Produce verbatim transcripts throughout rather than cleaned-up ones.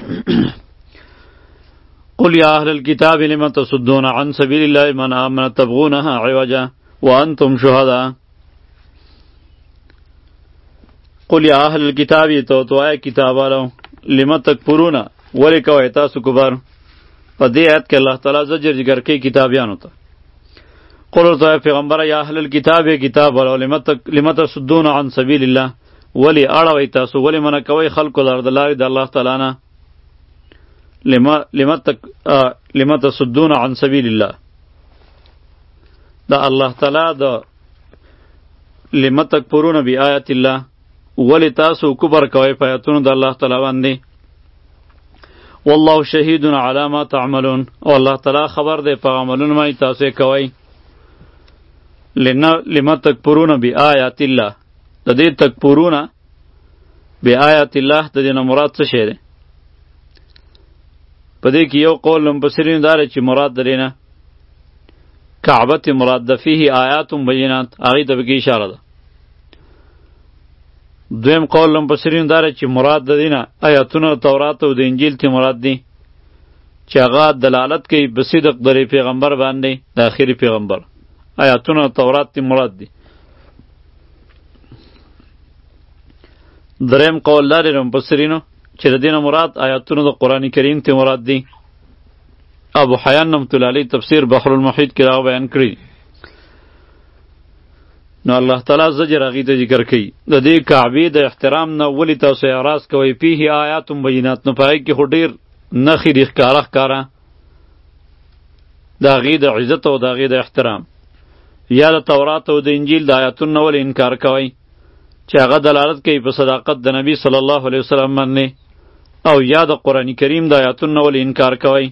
قل یا اهل الكتاب لم تصدون عن سبیل الله من آمن تبغونها عوجا وانتم شهداء. قل یا اهل الكتاب تو تو آئے کتاب والو لم تکفرون ولی کوئی تاسو کفر. په دې آیت کې الله تعالی زجر ذکر کوي کتابیانو ته. قل تو پیغمبر یا اهل الكتاب کتاب والو لم تصدون عن سبیل الله ولی اړوي تاسو ولی منع کوي خلکو لار د لارې د الله تعالی نه. لما لما تک لما تصدون عن سبیل الله دا الله تعالی دا لما تکفرون بی آیات الله ولی تاسو کبر کوي په آیاتونو د الله تعالی باندې. والله شهید علی ما تعملون او الله تعالی خبر دی په عملونو باندې تاسو کوي. لما تکفرون بی آیات الله د دې تکفرون بی آیات الله د دې نه مراد څه شی دی؟ په دې کې یو قول مفسرین دار چې مراد درینه کعبه مراد ده فيه آیات بینات هغې ته پکې اشاره ده. دویم قول مفسرین دار چې مراد د دینه آیاتونه تورات او د انجیل ته مراد دي چې هغه دلالت کوي په صدق د پیغمبر باندې د آخري پیغمبر. آیاتونه تورات ته مراد دي. دریم قول لري مفسرینو چې د دینه مراد آیاتونه د قرآن کریم ته مراد دي. ابو حیان رحمة الله علیه تفسیر بحر المحیط کې راغ بیان کړی. نو الله تعالی زجر هغې ته ذکر کوي د دې کعبې د احترام نه ولې تاسو اعراض کوئ؟ فیه آیات بینات نو په هغې کې خو ډېر نښې دي ښکاره ښکاره د هغې د عزت او د هغې د احترام. یا د تورات او د انجیل د آیاتونو نه ولې انکار کوئ چې هغه دلالت کوي په صداقت د نبی صلی الله علیه وسلم باندې؟ او یا د قرآن کریم د آیاتونو نه ولې انکار کوئ؟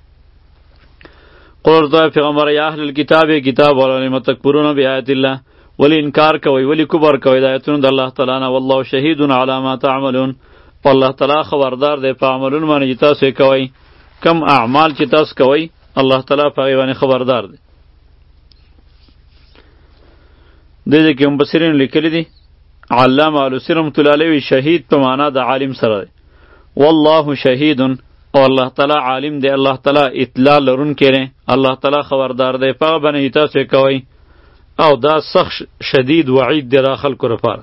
قل ورته پیغمبر یا اهل الکتاب کتاب والا لم تکفرون بآیات الله ولی انکار کوئ ولی کبر کوئ د آیاتونو د الله تعالی نه. والله شهید علی ما تعملون الله تعالی خبردار دی په عملونو باندې چې تاسو یې کوئ. کم اعمال چې تاسو کوئ الله تعالی په هغې باندې خبردار دی. دې ځای کې مفسرین لیکلي دي علامه علوسی رحمة الله علیه شهید په معنا د عالم سره دی. والله شهید او الله تعالی عالم دی، الله تعالی اطلاع لرونکی دی، الله تعالی خبردار دی په هغه باندې تاسو یې کوئ. او دا سخت شدید وعید دی دا خلکو لپاره.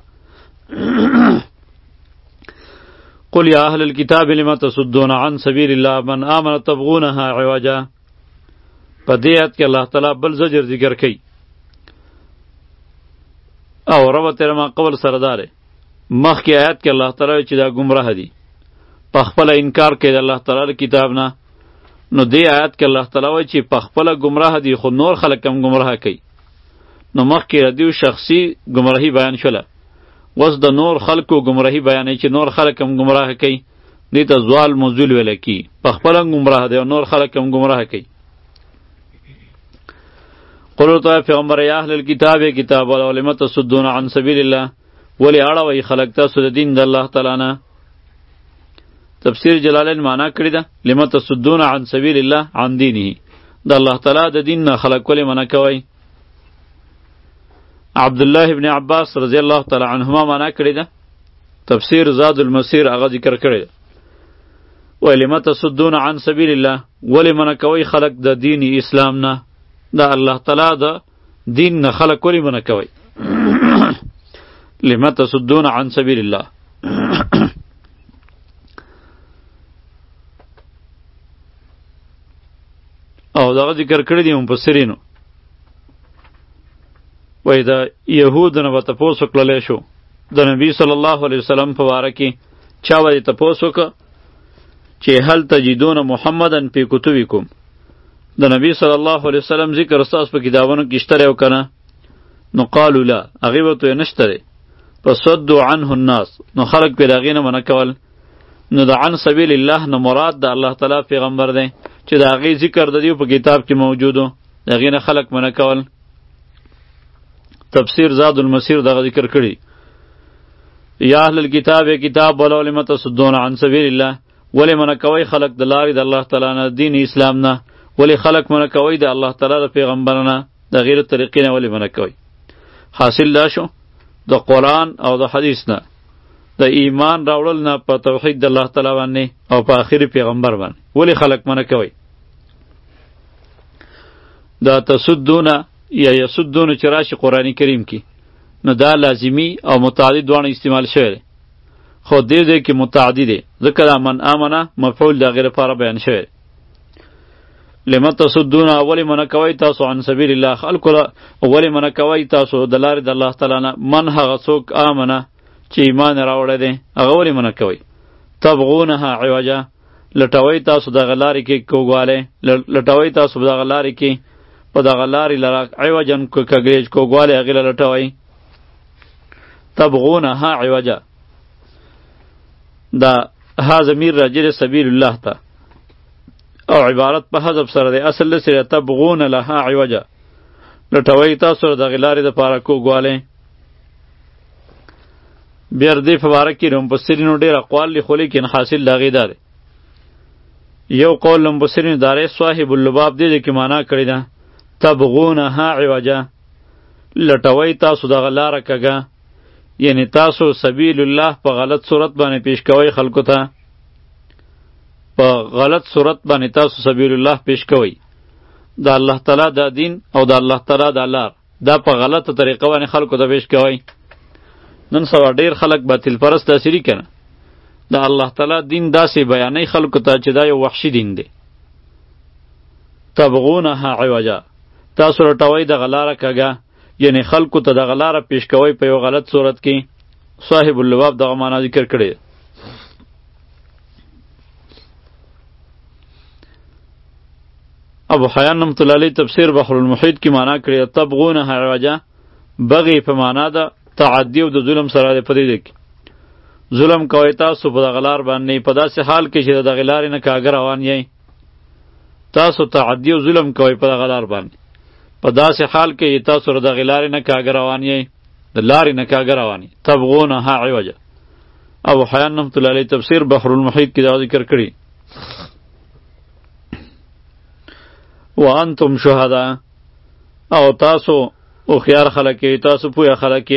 قل یا اهل الكتاب لم تصدون عن سبیل الله من آمن تبغونها عوجا. په دې آیت کې الله تعالی بل زجر ذکر کوي او ربط یې ما قبل سره دا دی. مخکې آیت کې الله تعالی چې دا ګمراه دي په خپله انکار کوي د الله تعالی کتاب نه، نو دې آیت کې الله تعالی وایي چې په خپله ګمراه دي خو نور خلک هم ګمراه کوي. نو مخکې د دیو شخصي ګمراهي بیان شوله، اوس د نور خلکو ګمراهي بیانوي چې نور خلک هم ګمراه کوي. دې ته زوال موضوع ویلی کي، په خپله هم ګمراه دی او نور خلک هم ګمراه کوي. قل ورته پیغمبر یا اهل الکتاب کتاب والا لم تصدون عن سبیل الله ولې اړوئ خلک تاسو د دین د الله تعالی نه. تفسیر جلالین معنا کړې ده لم تصدون عن سبیل الله عن دینه د الله تعالی د دین نه خلک ولې منع کوئ. عبدالله ابن عباس رضی الله تعالی عنهما معنا کړې ده تفسیر زاد المسیر هغه ذکر کړی ده. وایي لم تصدون عن سبیل الله ولې منع کوئ خلک د دین اسلام نه، دا الله تعالی د دین نه خلک ولې منع کوئ؟ لم تصدون عن سبیل الله. او دغه ذکر کړی دی مفسرینو وایي د یهودو نه به تپوس وکړلی شو د نبي صلی الله علیه وسلم په باره کې. چا به یې تپوس وکړه چې هل تجدون محمدا فی کتبکم، د نبی صلی الله علیه وسلم ذکر ستاسو په کتابونو کې شته دی او که نه؟ نو قالو لا، هغې به ورته ویې نشته دی. فصدوا عنه الناس، نو خلک پرې د هغې نه منع کول. نو د عن سبیل الله نه مراد د الله تعالی پیغمبر دی چې د هغې ذکر د دیو په کتاب کې موجود و، د هغې نه خلک منع کول. تفسیر زاد المسیر دغه ذکر کړي. یا اهل الکتاب کتاب ولو لم تصدون عن سبیل الله ولې منع کوئ خلک د لارې د الله تعالی نه، دین اسلام نه؟ ولې خلک منع کوئ د الله تعالی د پیغمبر نه، د غیر طریقې نه ولې منع کوئ؟ حاصل دا شو د قرآن او د حدیث نه د ایمان راوړل نه په توحید د الله تعالی باندې او په آخري پیغمبر باندې. ولی خلق منع کوي؟ دا تسدونه یا یسدونه چې راشي قرآن کریم کې نو دا لازمی او متعدی دواړه استعمال شوی دی، خو دې دې کې متعدی دی ځکه دا من آمنه مفعول د هغې لپاره بیان شوی دی. لمن تصدون اولی منع کوي تاسو عن سبیل الله خلکو اولی منع کوي تاسو د لارې د الله تعالی نه من هغه څوک آمنه چې ایمان راوړی دی هغه ولې منع کوي؟ تبغونها عوجا لټوئ تاسو دغه لارې کې کوږوالی لټوئ تاسو په دغه لارې کې په دغه لارې لره عوجا کږریج کوږوالی هغې له لټوئ. تبغونها عوجا دا ها ضمیر راجع دی سبیل الله ته او عبارت په حذف سره دی، اصل له سره تبغون لها عوجا لټوئ تاسو دغه لارې دپاره کوږوالی. بیا دې په باره کې مفسرینو ډېر اقوال دي خو لیکن حاصل د هغې دا دی. یو قول مفسرینو داری صاحب اللباب دې دې کې معنا کړې ده تبغونها عوجا لټوئ تاسو دغه لاره کږه، یعنی تاسو سبیل الله په غلط صورت باندې پیش کوئ خلکو ته، په غلط صورت باندې تاسو سبیل الله پیش کوئ. د الله تعالی د دین او د الله تعالی د لار دا په غلطه طریقه باندې خلکو ته پیش کوئ. نن سبا ډیر خلک باطل پرست داسې کنه د الله تعالی دین داسې بیانوي خلکو ته چې دا یو وحشي دین دی. تبغونها عوجا تاسو لټوئ دغه لاره کږه، یعنی خلکو ته دغه لاره پیش کوئ په یو غلط صورت کې. صاحب اللباب دغه معنا ذکر کړی. ابو حیان رحمة الله علیه تفسیر بحر المحیط کې معنا کړی تبغونها عوجا بغي په معنا ده تعدی او د ظلم سره دی. په دې کې ظلم کوئ تاسو په دغه لار باندې په داسې حال کې چې د دغې لارې نه کاږه روان یئ. تاسو تعدی او ظلم کوئ په دغه لار باندې په داسې حال کې تاسو د دغې لارې نه کاږه روان یئ، د لارې نه کاږه روان یئ. تبغونها عوجا ابو حیان رحمة الله علیه تفسیر بحر المحیط کې دا ذکر کړي. وانتم شهدا او تاسو او خيار خلک تاسو پوهه خلک.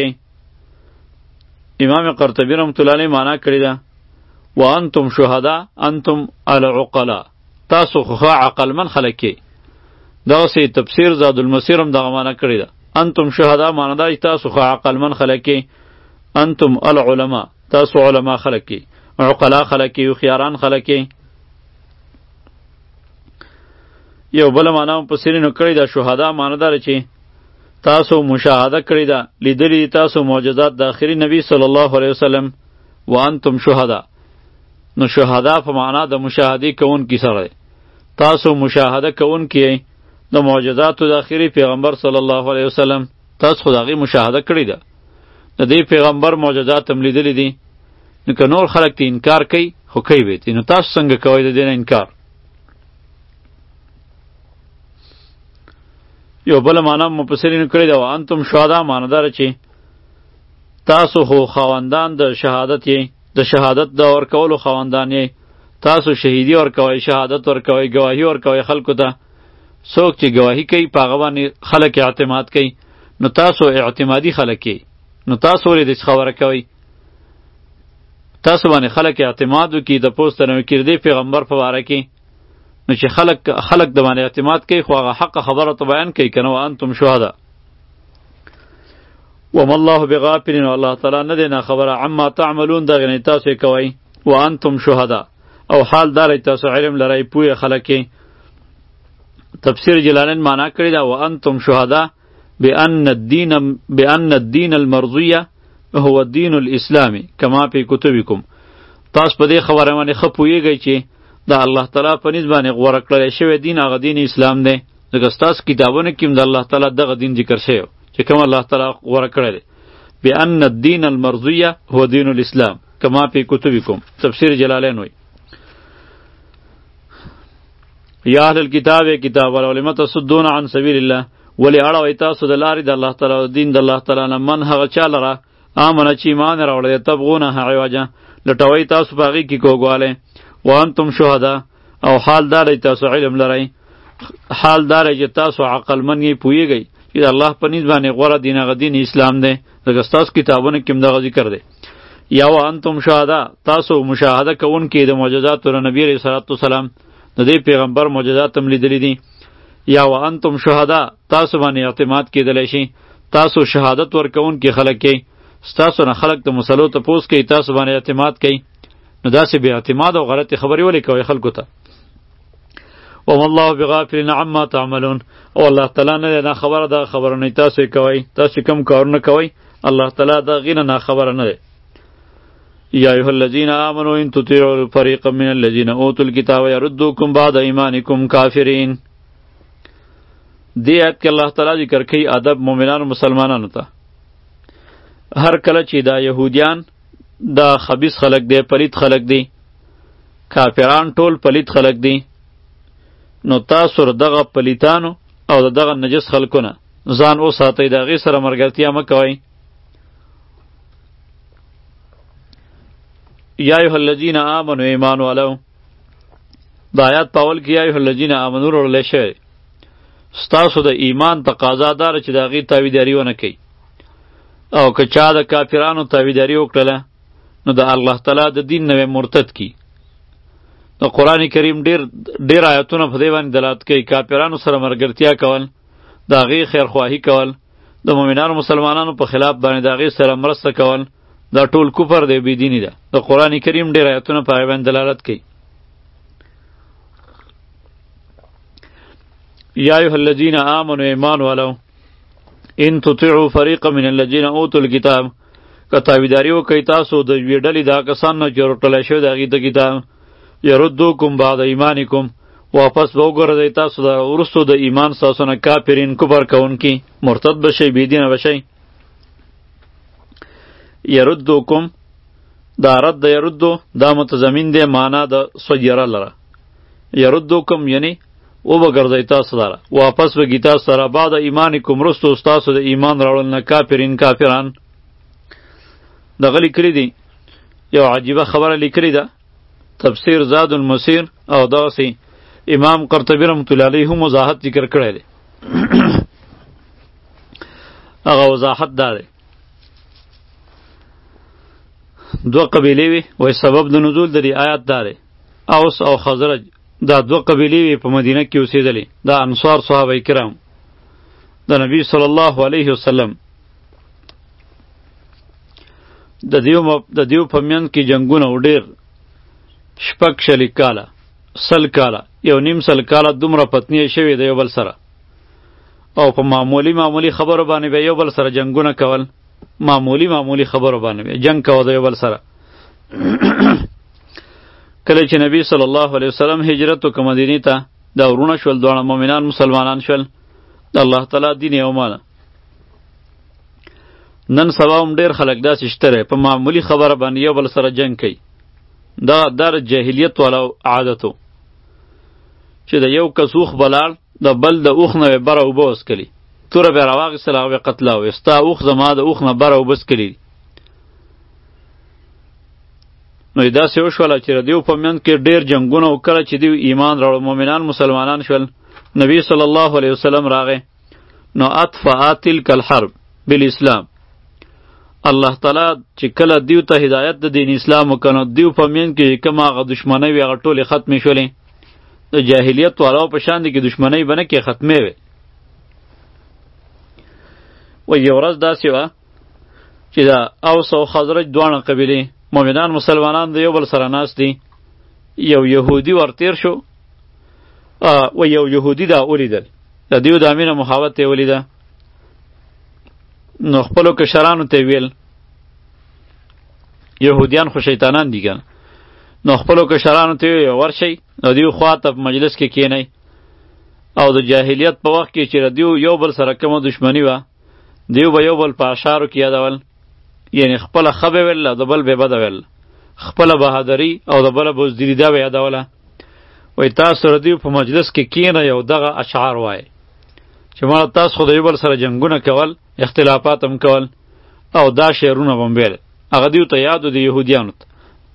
امام قرطبی رحمة الله علیه معنا کړی ده وانتم شهدا انتم العقلاء تاسو خو عقلمن خلک. دا سه تفسیر زاد المسیر هم دغه معنا کړی ده انتم شهدا معنا ده تاسو خو عقلمن خلک، انتم العلماء تاسو علما خلک، عقلا خلک او خياران خلک. یو بل معنا هم پسرینو کړی ده شهدا معنا ده چې تاسو مشاهده کړی ده لیدلی تاسو معجزات د آخري نبی صلی الله علیه وسلم. وانتم شهدا نو شهدا په معنا د مشاهده کوونکي سره تاسو مشاهده کوونکي د معجزاتو د آخري پیغمبر صلی الله علیه وسلم تاسو خو د هغې مشاهده کړی ده د دې پیغمبر معجزات هم لیدلی دي. نو که نور خلک ته انکار کوي خو کوي به نو تاسو څنګه کوئ د دې نه انکار؟ یو بل معنا مفسرین کړی دا وانتم شهدا معنا دار چې تاسو خو خواندان د شهادت یې د شهادت د ورکولو خواندان یې تاسو شهیدی ورکوئ شهادت ورکوئ گواهی ورکوئ خلکو ته. څوک چې گواهی کوي په هغه باندې خلک اعتماد کوي نو تاسو اعتمادي خلک یې نو تاسو ولې داسې خبره کوئ؟ تاسو باندې خلک اعتماد وکړي د پوسته نه وکړي د پیغمبر په باره کې نو چې خلق خلق د باندې اعتماد کوي خو هغه حق خبره ته بیان کوي کنه وانتم شهدا. وما الله بغافل الله تعالی نه دی نه خبره عما تعملون دغه نه تاسو کوي. وانتم شهدا او حال دار تاسو علم لرای پوی خلک. تفسیر جلالین معنا کړی دا وانتم شهدا بان الدين بان الدين المرضيه هو الدين الاسلامي كما في كتبكم. تاسو په دې خبره باندې خپویږئ چې دا الله تعالی په نسبت باندې غوړه کړی شوی دین هغه دین اسلام دی. ځکه ستاسو کتابونه کې هم د الله تعالی دغه دین ذکر شوی چې کوم الله تعالی غوړه کړی دی. بأن الدین المرضیه هو دین الاسلام کما فی کتبکم. تفسیر جلالین وی یا اهل الكتاب کتاب ولم تصدون عن سبیل الله ولی اړوئ تاسو د لارې د الله تعالی دین د الله تعالی نه من هغه چا لره آمنه چې ایمان راوړی تبغونها عوجا لټوئ تاسو په هغې کې کوږوالی. وانتم شهدا او حال دار تاسو علم لرئ حال دار چې تاسو عقلمن یې پوهیږئ چې د الله په نسبت باندې غوره دین هغه دین اسلام دی. ځکه ستاسو کتابونه کې هم دغه ذکر دی. یا وانتم شهدا تاسو مشاهده کوونکي د معجزاتو د نبی علیه الصلاة والسلام د دې پیغمبر معجزات هم لیدلی دي. یا وانتم شهدا تاسو باندې اعتماد کېدلی شي، تاسو شهادت ورکوونکي خلک کې، ستاسو نه خلک د مسلو تپوس کوي، تاسو باندې اعتماد کوي، نو داسې بې اعتماد او غلطې خبرې ولې کوئ خلکو ته؟ وما الله بغافل عما تعملون، او الله تعالی نه دی ناخبره دغه خبرونه تاسو یې کوئ، تاسو کوم کارونه کوئ الله تعالی د هغې نه ناخبره نه دی. یا ایها الذین آمنوا ان تطیعوا فریقا من الذین اوتوا الکتاب یردوکم بعد ایمانکم کافرین. دې آیت کې الله تعالی ذکر کوي ادب مؤمنانو مسلمانانو ته. هر کله چې دا یهودیان دا خبیث خلق دی، پلید خلق دی، کافران ټول پلید خلق دی، نو تاسو دغه پلیتانو او دغه نجس خلقونه ځان وساتئ، د هغې سره ملګرتیا مه کوئ. یا ایها الذین آمنوا ایمان والو، د آیات په اول کې یا ایها الذین آمنوا راوړلی شوی. ستاسو د ایمان تقاضا داره چې د هغې تاویداري ونه کوي، او که چا د کافرانو تاویداري وکړله نو د الله تعالی د دین نه مرتد کی. د قرآن کریم ډیر ډیر آیتونه په دې باندې دلالت کوي. کافرانو سره ملګرتیا کول، د هغې خیرخواهي کول، د مؤمنانو مسلمانانو په خلاف باندې د هغې سره مرسته کول، دا ټول کفر دی، بېدیني ده. د قرآن کریم ډیر آیتونه په هغې باندې دلالت کوي. یا ایها الذین آمنوا ایمان والو ان تطیعوا فریقا من الذین اوتوا الکتاب، که تاویداري وکئ تاسو د یوې ډلې دا کسان نه چې ورټولی شوي د هغې د کتاب، یردوکم بعد ایمانکم، واپس به وګرځئ تاسو د وروستو د ایمان ستاسو نه کافرین، کفر کوونکي، مرتد به شئ، بېدینه به شئ. یردوکم دا رد د یردو دا متضمن دی معنا د سیره لره. یردوکم یعنی او به ګرځئ تاسو لره، واپس به ږي تاسو سره بعد ایمانکم، وروستو ستاسو د ایمان راوړل نه کافرین، کافران. دغه لیکلی دی یو عجیبه خبره لیکلی ده، تفسیر زاد المسیر او دغسې امام قرطبي رحمت الله علیه هم وضاحت ذکر کړی دی. هغه وضاحت دا دی، دوه قبیلې وي، وایي سبب د نزول د دې آیات دا دی، اوس او خزرج دا دوه قبیلې وي په مدینه کې اوسېدلې، دا انصار صحابه کرام د نبی صلی الله علیه وسلم د دیو د دیو په میان کې جنگونه و ډېر، شپږ شلي کاله، سل کاله، یو نیم سل کاله دومره پتنې شوې د یو بل سره، او په معمولی معمولی خبرو باندې به یو بل سره جنگونه کول، معمولی معمولی خبرو باندې به جنگ کوه د یو بل سره. کله چې نبی صلی الله علیه وسلم هجرت وکړ مدینې ته، دا ورونه شول، دواړه مؤمنان مسلمانان شول، د الله تعالی دین یې ومانه. نن سبا هم ډېر خلک داسې شته دی، په معمولی خبره باندې یو بل سره جنگ کوي. دا در جاهلیت والا عادتو چې د یو کس اوښ به لاړ، د بل د اوښ نه به بره اوبه وڅکلي، توره به یې راواخېستله، هغه به یې قتلاوې، ستا اوښ زما د اوښ نه بره اوبه څکلي دي. نو یې داسې وشوله چې د دیو په منځ کې ډېر جنګونه و. کله چې دیو ایمان راوړ، مؤمنان مسلمانان شول، نبی صلی الله علیه وسلم راغی، نو اطفأ تلک الحرب بالاسلام. الله تعالی چې کله دیو ته هدایت د دین اسلام وکړ، دیو په منځ کې کوم هغه دشمنۍ وې هغه ټولې ختمې شولې. د جاهلیت والاو په شان دي کې دشمنۍ به نه کې ختمې وې. و یو ورځ داسې وه چې د اوس او خزرج دواړه قبیلې مؤمنان مسلمانان د یو بل سره ناست دي. یو یهودي ورتیر شو، و یو یهودي دا ولیدل، د دیو د امینه محبت یې ولیده، نو خپلو کشرانو ته ویل، یهودیان خو شیطانان دي کنه، نو خپلو کشرانو ته ویل ورشئ د دیو خوا ته په مجلس کې کینئ. او د جاهلیت په وخت کې چې د دیو یو بل سره کومه دشمني وه، دیو به یو بل په اشعارو کې یادول، یعنی خپله ښه به ویل، د بل به بده ویل، خپله بهادري او د بله بزدلي دا به یادوله. وایي تاسو د دیو په مجلس کې کینئ او دغه اشعار وایئ چې مړه تاسو خو د یو بل سره جنګونه کول، اختلافات هم کول، او دا شعرونه به هم ویل. هغه دیو ته یاد و د یهودیانو ته.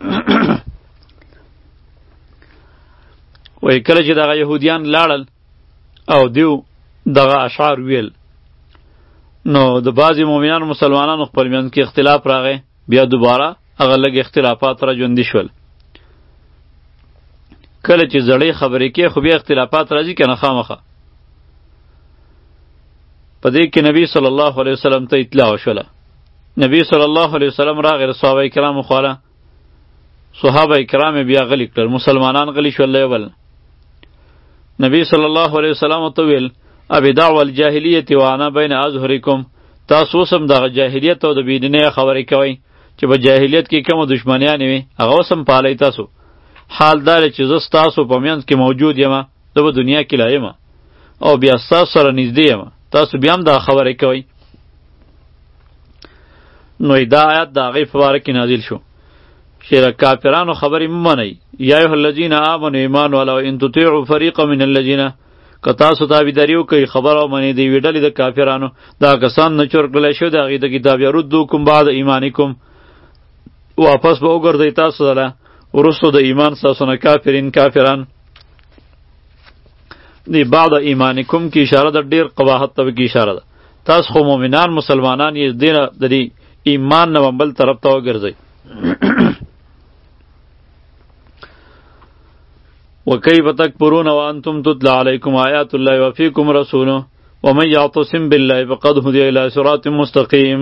وایي کله چې دغه یهودیان لاړل او دیو دغه اشعار ویل، نو د بعضې مؤمنانو مسلمانانو خپل منځ کې اختلاف راغی. بیا دوباره هغه لږ اختلافات را ژوندي شول. کله چې زړې خبرې کې خو بیا اختلافات راځي که نه خامخه. په دې کې نبی صلی الله علیه وسلم ته اطلاع وشوله. نبی صلی الله علیه وسلم راغی صحابه کرامو خواله. صحابه کرام بیا غلی کړل، مسلمانان غلی شول یو بل. نبی صلی الله علیه وسلم ته ویل ابي دعوه الجاهلیت وانا بین اظهرکم، تاسو اوس هم دغه جاهلیت او د بېدینۍ خبرې کوئ چې په جاهلیت کې کومه دشمنیانې وي هغه اوس هم پالئ تاسو. حال دا دی چې زه ستاسو په منځ کې موجود یم، زه په دنیا کې لا یم او بیا ستاسو سره نږدې یم، تاسو بیا هم دا خبرې کوئ. نو دا آیات د هغې په باره کې نازل شو چې د کافرانو خبرې مه منئ. یا ایها الذین آمنوا ایمان والو ان تطیعوا فریقا من الذین، که تاسو تابعداري وکئ خبره ومنئ د یوې ډلې د کافرانو، دا کسان نه چور کړلی شوي د هغې د کتاب یردوکم بعد ایمانکم، واپس به وګرځئ تاسو سره وروستو د ایمان ستاسو نه کافرین کافران. دی بعد ایمانکم کې اشاره ده، ډېر قباحت ته کې اشاره ده. تاسو خو مؤمنان مسلمانان یې، دې نه د دې ایمان نه بل طرف ته وګرځئ. وکیف تکفرون وانتم تتلی علیکم آیات الله وفیکم رسوله ومن یعتصم بالله فقد هدی الی صراط مستقیم.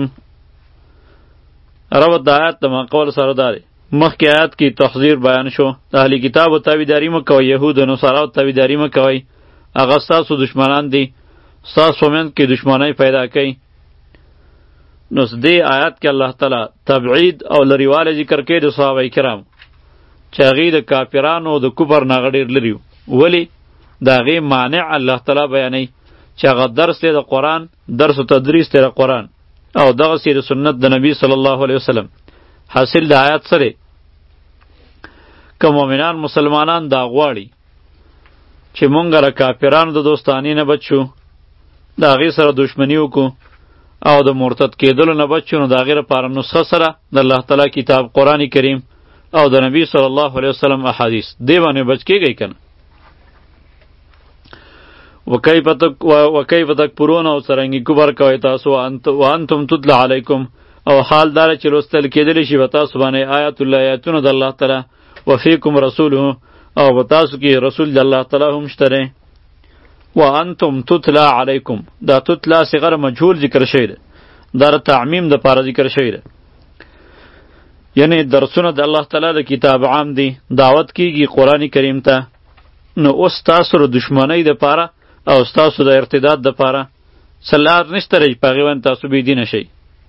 ربط د آیات د ماقول سره داری. مخکې آیات کې تحذیر بیان شو، د اهل کتابو تابعداري مه کوئ، یهود او نصاراو تابعداري مه کوئ، هغه ستاسو دشمنان دي، ستاسو منځ کې دشمنۍ پیدا کوي. نو دې آیات کې الله تعالی تبعید او لرېوالی ذکر کوي د صحابه کرام چې هغې د کافرانو د کفر نه هغه ډېر لري وو. ولې د هغې مانع الله تعالی بیانوي چې هغه درس دی د قرآن، درس و تدریس دی د قرآن او دغسې د سنت د نبی صلی الله علیه وسلم. حاصل د آیات سره که مؤمنان مسلمانان دا غواړي چې مونږ له کافرانو د دوستانې نه بچ شو، د هغې سره دشمني وکړو او د مرتد کېدلو نه بچ شو، نو د هغې لپاره نسخه سره د الله تعالی کتاب قرآن کریم او د نبی صلی الله علیه وسلم احادیث، دې باندې بچ کېږئ که نه. وکیف تکفرون او څرنګې کفر کوئ تاسو وانتم تتلی علیکم، او حال دار چې لوستل کېدلی شي به تاسو باندې آیات الله آیاتونه د الله تعالی، وفیکم رسوله او به تاسو کې رسول د الله تعالی هم شته دی. وانتم تتلی علیکم، دا تتلی صیغه مجهول ذکر شوی ده، دا د تعمیم دپاره ذکر شوی ده، یعنی درسونه د الله تعالی د کتاب عام دی، دعوت کیږي قرآن کریم ته. نو اوس تاسو د دشمنۍ دپاره او ستاسو د ارتداد دپاره څه لار نشته دی چې په هغې باندې تاسو بېدینه شئ.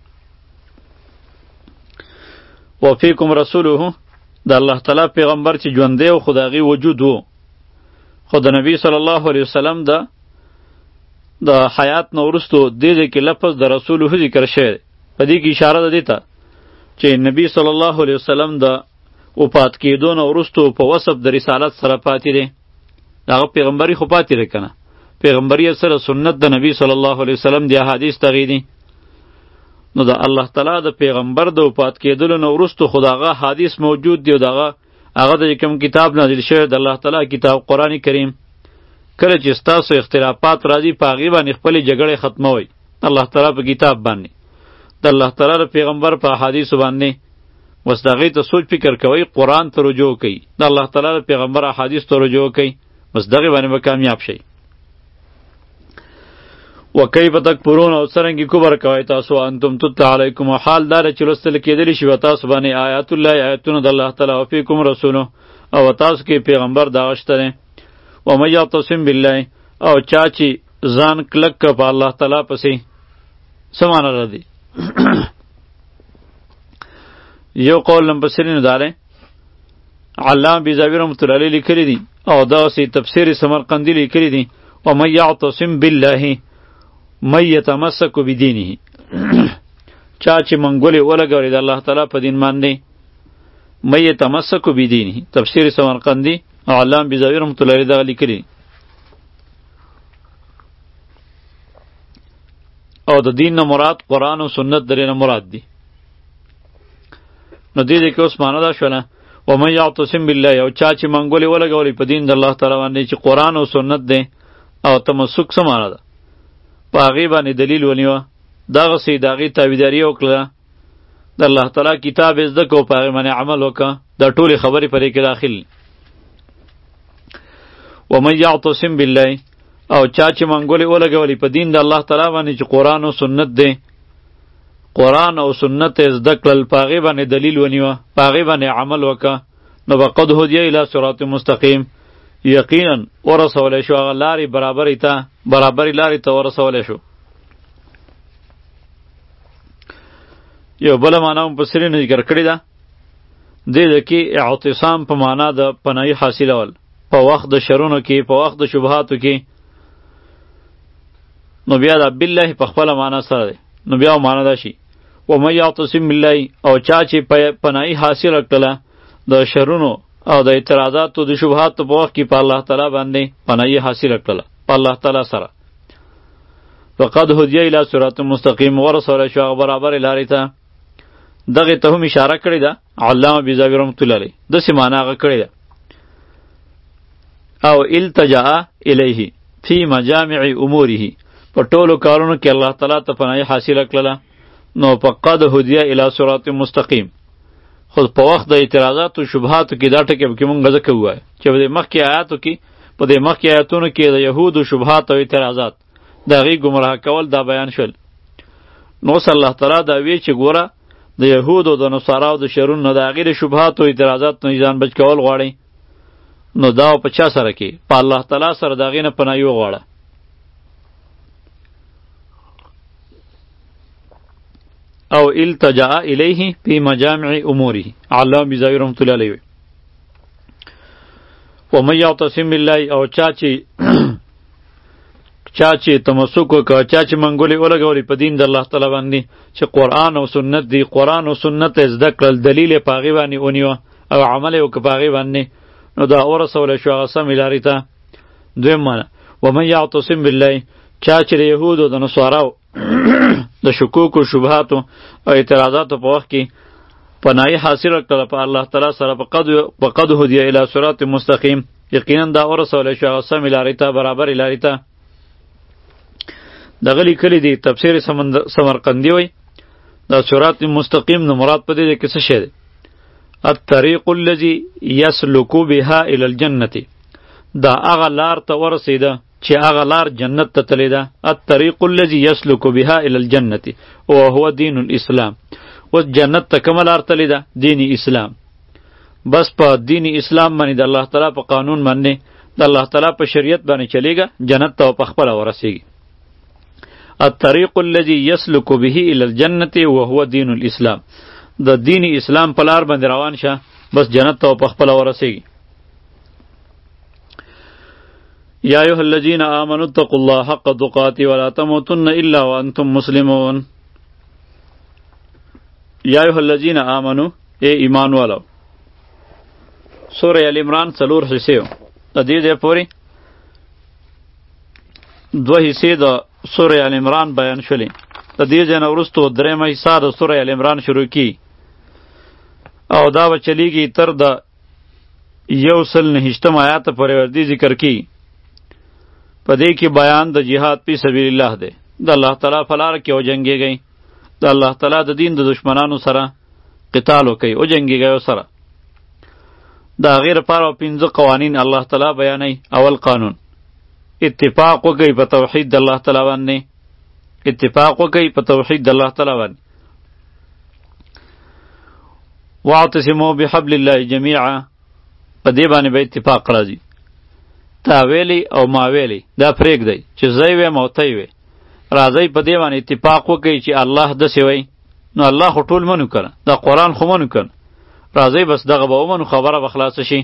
وفیکم رسوله، د الله تعالی پیغمبر چې ژوندی و خو د هغې وجود و، خو د نبی صلی الله علیه وسلم د د حیات نه وروستو دې ځای کې لفظ د رسوله ذکر شوی دی. په دې کې اشاره ده دې ته چې نبی صلی الله علیه وسلم د وفات کېدو نه وروستو په وصف د رسالت سره پاتې دی. د هغه پیغمبري خو پاتې دی که نه، پیغمبري سره سنت د نبی صلی الله علیه وسلم د احادیث تغیی دي. نو د الله تعالی د پیغمبر د وفات کېدلو نه وروستو خو د هغه حدیث موجود دی او د هغه هغه د کوم کتاب نازل شوی د الله تعالی کتاب قرآن کریم. کله چې ستاسو اختلافات راځي په هغې باندې خپلې جګړې ختموئ الله تعالی په کتاب باندې، د الله تعالی د پیغمبر په احادیثو باندې، بس د هغې ته سوچ فکر کوئ، قرآن ته رجوع کوئ، د الله تعالی د پیغمبر احادیث ته رجوع کوئ، بس دغې باندې به کامیاب شئ. وکیف تکفرون او څرنګې کفر کوئ تاسو انتم تتلی علیکم، او حال دا ده چې لوستل کېدلی شي به تاسو باندې آیات الله آیاتونه د الله تعالی وفیکم رسوله، او تاسو کې پیغمبر دغه شته دی. ومن یعتصم بالله، او چا چې ځان کلک که په الله تعالی پسې. څه معنی لري؟ یو قول مفسرینو دا دی، علامه بیضاوی رحمة الله علیه لیکلی دي او دغسې تفسیر سمرقندي لیکلی دي ومن یعتصم بالله من یتمسک بدینه، چا چې منګولې ولګولې د الله تعالی په دین باندې، من یتمسک بدینه، تفسیر سمرقندي او علامه بیضاوی رحمة الله علیه دغه لیکلی. او د دین نه مراد قرآن او سنت درې نه مراد دي. نو دې دې کې اوس معنی دا شوله ومن یعتصم بالله، او چا چې منګولې ولګولې په دین د الله تعالی باندې چې قرآن او سنت دی، او تمسک څه معنی ده؟ په هغې باندې دلیل ونیوه، دغسې د هغې تابعداري وکړله، د الله تعالی کتاب زده کو په هغې باندې عمل وکړه. دا ټولې خبرې پرې کې داخل. ومن یعتصم بالله او چا چې منګولې ولګولې په دین د الله تعالی باندې چې قرآن او سنت دی، قرآن او سنت یې زده کړل، په هغې باندې دلیل ونیوه، په هغې باندې عمل وکړه، نو فقد هدی الی صراط مستقیم، یقینا ورسولی شو هغه لارې برابرې ته، برابرې لارې ته ورسولی شو. یو بله معنا مفسرینو ذکر کړې ده، دې ده کې اعتصام په معنا د پناهي حاصلول په وخت د شرونو کې، په وخت د شبهاتو کې. نو بیا دا بالله په خپله معنا سره دی، نو بیا معنا دا شي ومن یعتصم بالله او چا چې پناهي حاصله کړله د شرونو او د اعتراضاتو د شبهاتو په وخت کې په الله تعالی باندې پناهي حاصله کړله په الله تعالی سره، فقد هدی الی صراط مستقیم، ورسولی شو هغه برابرې لارې ته. دغې ته هم اشاره کړې ده علامه بیضاوي رحمت الله علیه، داسې معنا هغه کړې ده. او التجا الیه فی مجامع اموره، په ټولو کارونو کې الله تعالی ته پناهي حاصله کړله، نو فقد هدی الی صراط مستقیم. خو په وخت د اعتراضاتو و شبهاتو کې دا ټکي پکې مونږ ځکه ووایه چې په دې مخکې آیاتو کې، په دې مخکې آیاتونو کې د یهودو شبهات او اعتراضات د هغې ګمراه کول دا بیان شول. نو اوس الله تعالی دا وی چې ګوره د یهودو د نصاراو د شرونو نه د هغې د شبهاتو او اعتراضاتو نه ځان بچ کول غواړئ، نو دا په چا سره کې؟ په الله تعالی سره د هغې نه پناهي وغواړه. او التجا الیه فی مجامع اموره، علامه بیضاوي رحمت الله علیه. ومن یعتصم بالله او چا چې چا چې تمسک وکړه، چا چې منګولې ولګولې په دین د الله تعالی باندې چې قرآن او سنت دی، قرآن او سنت یې زده کړل، دلیل یې په هغې باندې ونیوه او عمل یې وکړه په هغې باندې، نو دا ورسولی شو هغه سمې لارې ته. دویم معنا ومن یعتصم بالله، چا چې د یهودو د نصاراو د شکوکو شبهاتو او اعتراضاتو په وخت کې پناهي حاصله کړله په الله تعالی سره، فقد هدی الی صراط مستقیم، یقینا دا ورسولی شو هغه سمې لارې ته، برابرې لارې ته. دغه لیکلي دي تفسیر سمرقندي وایي دا صراط مستقیم نه مراد په دې کې څه شی دی؟ الطریق الذي یسلک بها الی الجنة، دا هغه لار ته ورسېده چې هغه لار جنت ته تللی ده. الطریق الذي یسلک بها الی الجنة وهو دین الاسلام. اوس جنت ته کومه لار تللی ده؟ دین اسلام. بس په دین اسلام باندې د الله تعالی په قانون باندې د الله تعالی په شریعت باندې چلیږه، جنت ته په خپله ورسېږي. الطریق الذي یسلک به الی الجنة وهو دین الاسلام، د دین اسلام په لار باندې روان شه، بس جنت ته په خپله ورسېږي. یا ایها الذین آمنوا اتقوا الله حق تقاته ولا تموتن الا وانتم مسلمون. یا ایها الذین آمنوا، اے ایمان والو. سورہ ال عمران څلور حصې و، د دې ځای پورې دوه حصې د سورہ ال عمران بیان شولې. د دې ځای نه وروستو درېیمه حصه د سورہ ال عمران شروع کی او دا به چلیږي تر د یو سل نهشتم آیات پورې وردي ذکر کی. په دې کې بیان د جهاد فی سبیل الله دی، د الله تعالی په لاره کې وجنګېږئ، د الله تعالی د دین د دشمنانو سره قتال وکئ، وجنګېږئ ورسره. د هغې لپاره پنځه قوانین الله تعالی بیانوي. اول قانون اتفاق وکئ په توحید د الله تعالی باندې، اتفاق وکئ په توحید د الله تعالی باندې. واعتصموا بحبل الله جميعا، په دې باندې به اتفاق راځي. تا ویلی او ما ویلی دا پرېږدئ چې زه یې ویم او ته یې وی، راځئ په دې باندې اتفاق وکئ چې الله داسې وی. نو الله خو ټول منو کنه، دا قرآن خو منو کنه، راځئ بس دغه به ومنو، خبره به خلاصه شي.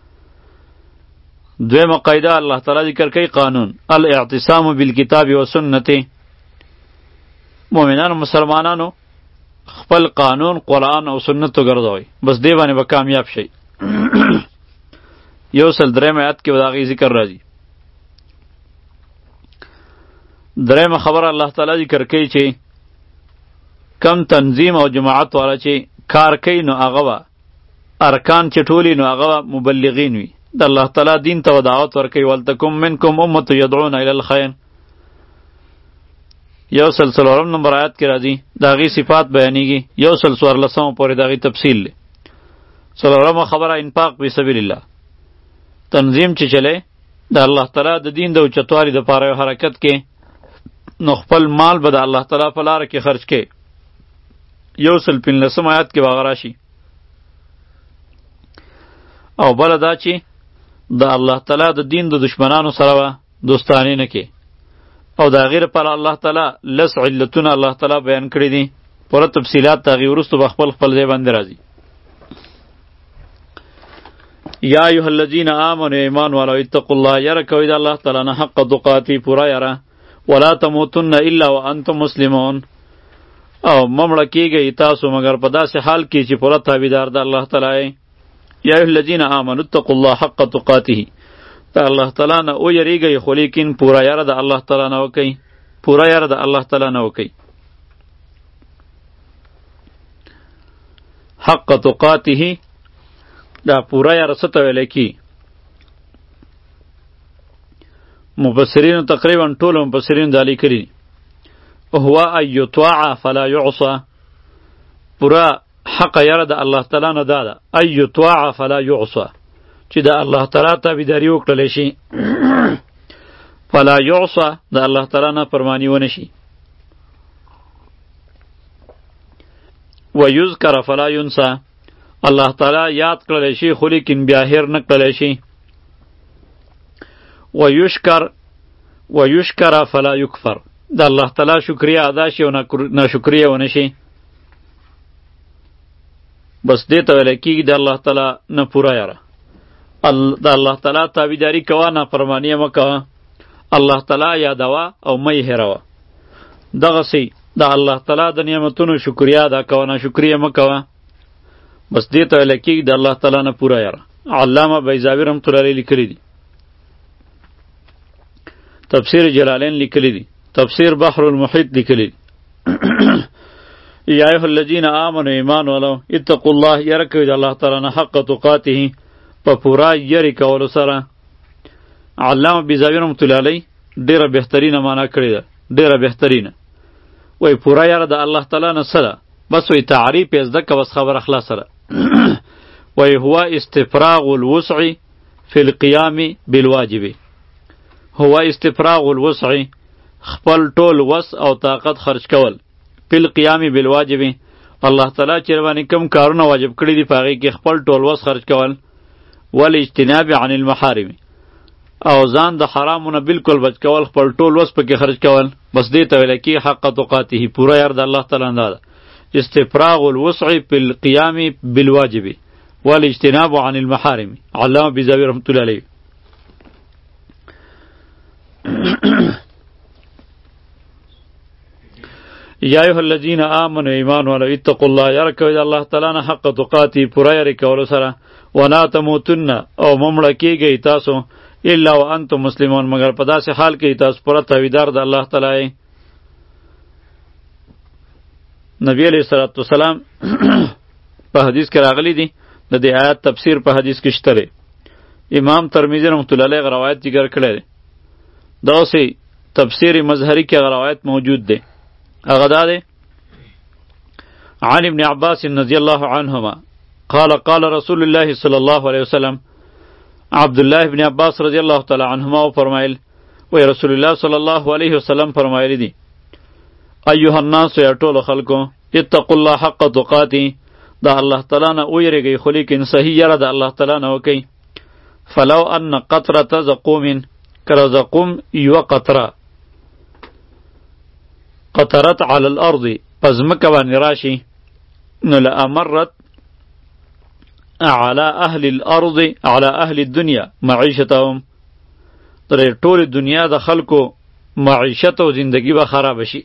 دویمه قاعده الله تعالی ذکر کوي، قانون الاعتصام بالکتاب و سنت. مؤمنانو مسلمانانو خپل قانون قرآن او سنت وګرځوئ، بس دې باندې به کامیاب شئ. یو سل درېیم آیات کې به د هغې ذکر راځي. درېیمه خبره الله تعالی ذکر کوي چې کم تنظیم او جماعت والا چې کار کوي، نو هغه به ارکان چې ټولي، نو هغه به مبلغین وي، د الله تعالی دین ته دعوت ورکوي. ولتکم منکم امة یدعون الی الخیر، یو سل څلورم نمبر آیات کې راځي د هغې صفات بیانېږي یو سل څوارلسمه پورې د هغې تفصیل دی. څلورمه خبره انفاق فی سبیل الله تنظیم چې چلی د الله تعالی د دین د اوچتوالي دپاره یو حرکت کې نو خپل مال به د الله تعالی په لاره کې خرج کې. یو سل پنځلسم آیات کې به هغه راشي. او بله دا چې د الله تعالی د دین د دشمنانو سره به دوستانې نه کې او د هغې لپاره الله تعالی لس علتونه الله تعالی بیان کړي دي. پوره تفصیلات د هغې وروستو به خپل خپل ځای باندې راځي. یا ایها الذین آمنوا ایمان والو اتقوا الله یره کوئ د الله تعالی نه حق تقاتی پوره یره ولا تموتن الا وانتم مسلمون او ممړه کیږئ تاسو مگر په داسې حال کې چې پوره تابعدار د الله تعالی یې. یا ایها الذین آمنوا اتقوا الله حق تقاته د الله تعالی نه ویریږئ خو لیکن پوره یره د الله تعالی نه وکئ پوره یره د الله تعالی نه وکئ. حق تقاته دا پورا یا رسته ویل کی مفسرین تقریبا ټول مفسرین دا لیکلي هو ان یطاع فلا یعصى پورا حق یره د الله تعالی نه دا ده ان یطاع فلا یعصى چې د الله تعالی تابعداري وکړلی شي فلا یعصى د الله تعالی نه فرمانی ونه شي. ویذکر فلا ینسى الله تعالی یاد کړلی شي خو لیکن بیا هیر نه کړلی شي. ویشکر ویشکر فلا یکفر د الله تعالی شکریه ادا شي او ناشکریه ونه شي. بس دې ته ویلی کېږي د الله تعالی نه پوره یاره د الله تعالی تابعداري کوه نافرماني یې مه کوه الله تعالی یادوه او مه یې هېروه. دغسې د الله تعالی د نعمتونو شکریه ادا کوه ناشکریه مه کوه. بس دې ته ویلی کېږي د الله تعالی نه پوره یاره. علامه بیضاوي رحمت الله علیه لیکلی دي تفسیر جلالین لیکلی دي تفسیر بحر المحیط لیکلی دي یا ایها الذین آمنوا ایمان والو اتقوا الله یره کوئ د الله تعالی نه حق تقاته په پوره یرې کولو سره. علامه بیضاوي رحمت الله علیه ډېره بهترینه معنا کړې ده ډېره بهترینه. وایي پوره یره د الله تعالی نه څه ده بس وایي تعریف یې زده که بس خبره خلاصه ده. وایي هو استفراغ الوسع فی القیام بالواجب هو استفراغ الوسع خپل ټول وس او طاقت خرج کول فی القیام بالواجب الله تعالی چې باندې کوم کارونه واجب کړي دي په هغې کې خپل ټول وس خرج کول. والاجتناب عن المحارم او ځان د حرامونه بالکل بچ کول خپل ټول وس پکې خرج کول. بس دې ته ویل کېږي حق تقاته پوره یار د الله تعالی نه ده. استفراغ الوسع فی القیام بالواجب والاجتناب عن المحارم. علامه بیضاوي رحمت الله علیه. یا ایها الذین آمنوا ایمان والو اتقوا الله یره کوئ د الله تعالی نه حق تقاتی پوره یرې کولو سره ولا تموتن او ممړه کیږئ تاسو الا وانتم مسلمون مگر په داسې حال کې تاسو پوره تابعدار د الله تعالی یې. نبی علیه الصلاة والسلام په حدیث کې راغلی دی د دې آیات تفسیر په حدیث کې شته دی. امام ترمذی رحمت الله علیه روایت ذکر کړی دی. داسې تفسیر مظهری کې روایت موجود دی. هغه دا دی عن ابن عباس رضی الله عنهما قال قال رسول الله صلی الله علیه وسلم عبد الله ابن عباس رضی الله تعالی عنهما فرمایل و رسول الله صلی الله علیه وسلم فرمایلی دی ایها الناس یا ټول خلکو اتقوا الله حق تقاته دا الله تعالی نه ویریږئ خو لیکن صحیح یره د الله تعالی نه وکئ. فلو ان قطره زقوم کله زقوم یوه قطره قطرت علی الارض پس مکه باندې راشي نو لامرت علی اهل الارض علی اهل الدنیا معیشتهم در ټول دنیا د خلکو معیشت او زندگی به خراب شي.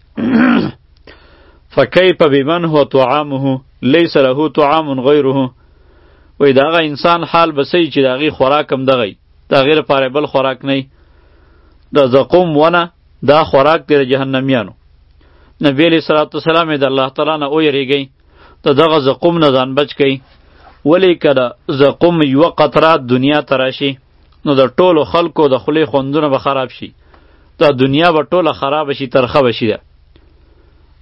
فکیف بمن هو طعامه لیس له طعام غیره وای دغه انسان حال بسی چې دغه خوراک هم دغه دغه لپاره بل خوراک نه. د زقوم ونه دا خوراک دی جهنميانو. نبی علیہ الصلوۃ والسلام د الله تعالی نه ویریږي ته دغه زقوم نه ځان بچ کئ. ولی کله زقوم یو قطره دنیا تراشي نو د ټولو خلکو د خلی خوندونه به خراب شي. دا دنیا به ټوله خراب شي ترخه بشي ده.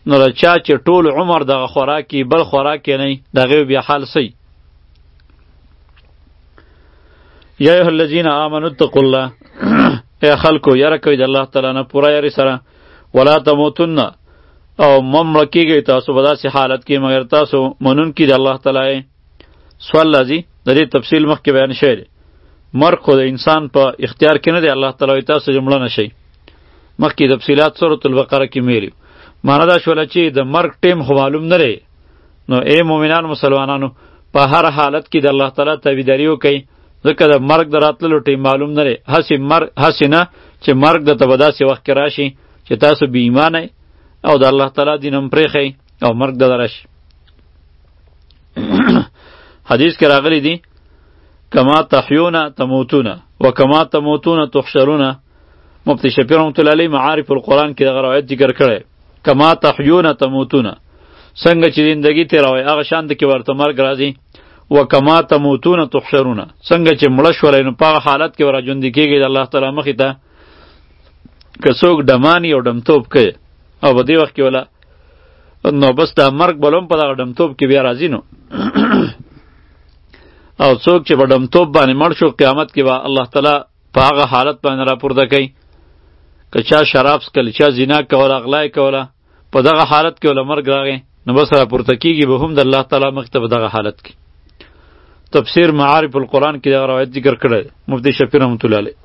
نو د چا چې ټول عمر دغه خوراکي بل خوراک یې نه دغه بیا حال سی. یا ایها الذین آمنوا اتقوا الله ای خلکو یره کوئ د الله تعالی نه پوره یری سره. ولا تموتن او ممړه کیږئ تاسو په داسې حالت کې مګر تاسو منونکي د الله تعالی. سوال راځي د دې تفصیل مخکې بیان شوی دی. مرګ خو د انسان په اختیار کې نه دی، الله تعالی تاسو جمله نشئ. مخکې تفصیلات سورة البقره کې میلیو. معنا دا شوله چې د مرګ ټیم خو معلوم نه دی. نو ای مؤمنان مسلمانانو په هر حالت کې د الله تعالی تابعداري وکئ، ځکه د مرګ د راتللو ټیم معلوم نه دی. هسې مرګ هسې نه چې مرګ درته په داسې وخت کې راشي چې تاسو بې ایمانئ او د الله تعالی دین هم پرېښئ او مرګ درته راشي. حدیث کې راغلی دی کما تحیون تموتون و کما تموتون تحشرون. مفتی شفیع رحمت الله علیه معارف القرآن کې دغه روایت ذکر کړی. کما تحیون تموتون، څنګه چې زندگی تیروئ هغه شان کې ورته مرګ راځي. و کما تموتون تحشرون، څنګه چې مړه شولئ نو په هغه حالت کې ورا ژوندي کېږئ د الله تعالی مخې ته. که څوک ډماني او ډمتوب کوي او په دې وخت کې ولا نو بس دا مرګ بل هم په دغه ډمتوب کې بیا راځي. نو او څوک چې په ډمتوب باندې مړ شو قیامت کې به الله تعالی په هغه حالت باندې راپورته کوي. که چا شراب څکل، چا زنا کوله، اغلا یې کوله، په دغه حالت کې وله مرګ راغی نو بس راپورته کېږي به هم د الله تعالی مخې ته په دغه حالت کې. تفسیر معارف القرآن کې دغه روایت ذکر کړی دی مفتی شفیع رحمت الله علیه.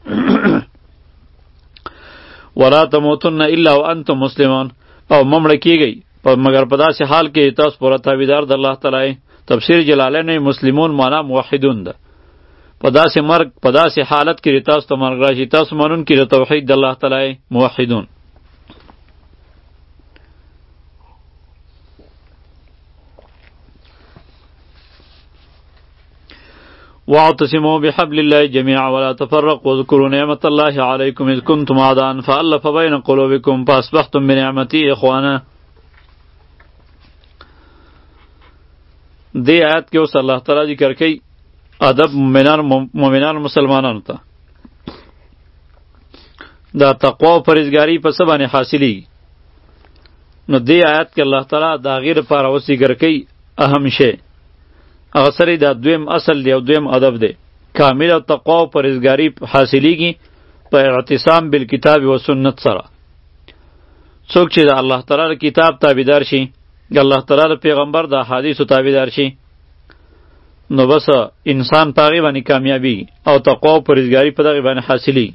ولا تموتن الا وانتم مسلمون، او ممړه کېږئ مگر په داسې حال کې تاسو پوره تابعدار د الله تعالی. تفسیر جلالین مسلمون معنا موحدون ده. په داسې مرګ په داسې حالت کې تاسو ته مرګ راشي تاسو منونکي د توحید د الله تعالی موحدون. واعتصموا بحبل الله جميعا ولا تفرقوا واذكروا نعمة الله عليكم إذ كنتم أعداء فألف بين قلوبكم فأصبحتم بنعمته إخوانا. دې آیات کې اوس الله تعالی ذکر کوي ادب مومنان مومنان مسلمانانو ته. دا تقوا او پرهیزګاري په څه باندې حاصلېږي؟ نو دې آیات کې الله تعالی د هغې لپاره اوس ذکر کوي اهم شی. هغه سره دا دویم اصل دی او دویم ادب دی. کامل او تقوا او پرهیزګاري حاصلېږي په اعتصام بالکتاب و سنت سره. څوک چې د الله تعالی کتاب تابعدار شي، د الله تعالی پیغمبر د احادیثو تابعدار شي، نو بس انسان په هغې باندې کامیابي او تقوا او پرهیزګاري په دغې باندې حاصلېږي.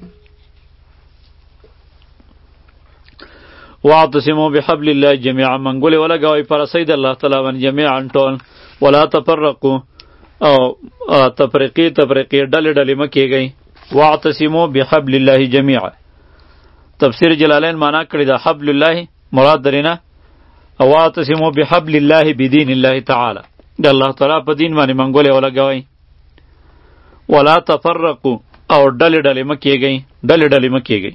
واعتصموا بحبل الله جميعا، منګولې ولګوئ په رسۍ د الله تعالی باندې جميعا ټول. ولا تفرقوا، او تفریقې تفریقې ډلې ډلې مه کېږئ. واعتصموا بحبل الله جميعا. تفسیر جلالین معنا کړې ده حبل الله مراد درې نه، او واعتصموا بحبل الله بدین الله تعالی، د الله تعالی په دین باندې منګولې ولګوئ. ولا تفرقوا، او ډلې ډلې مه کېږئ، ډلې ډلې مه کېږئ.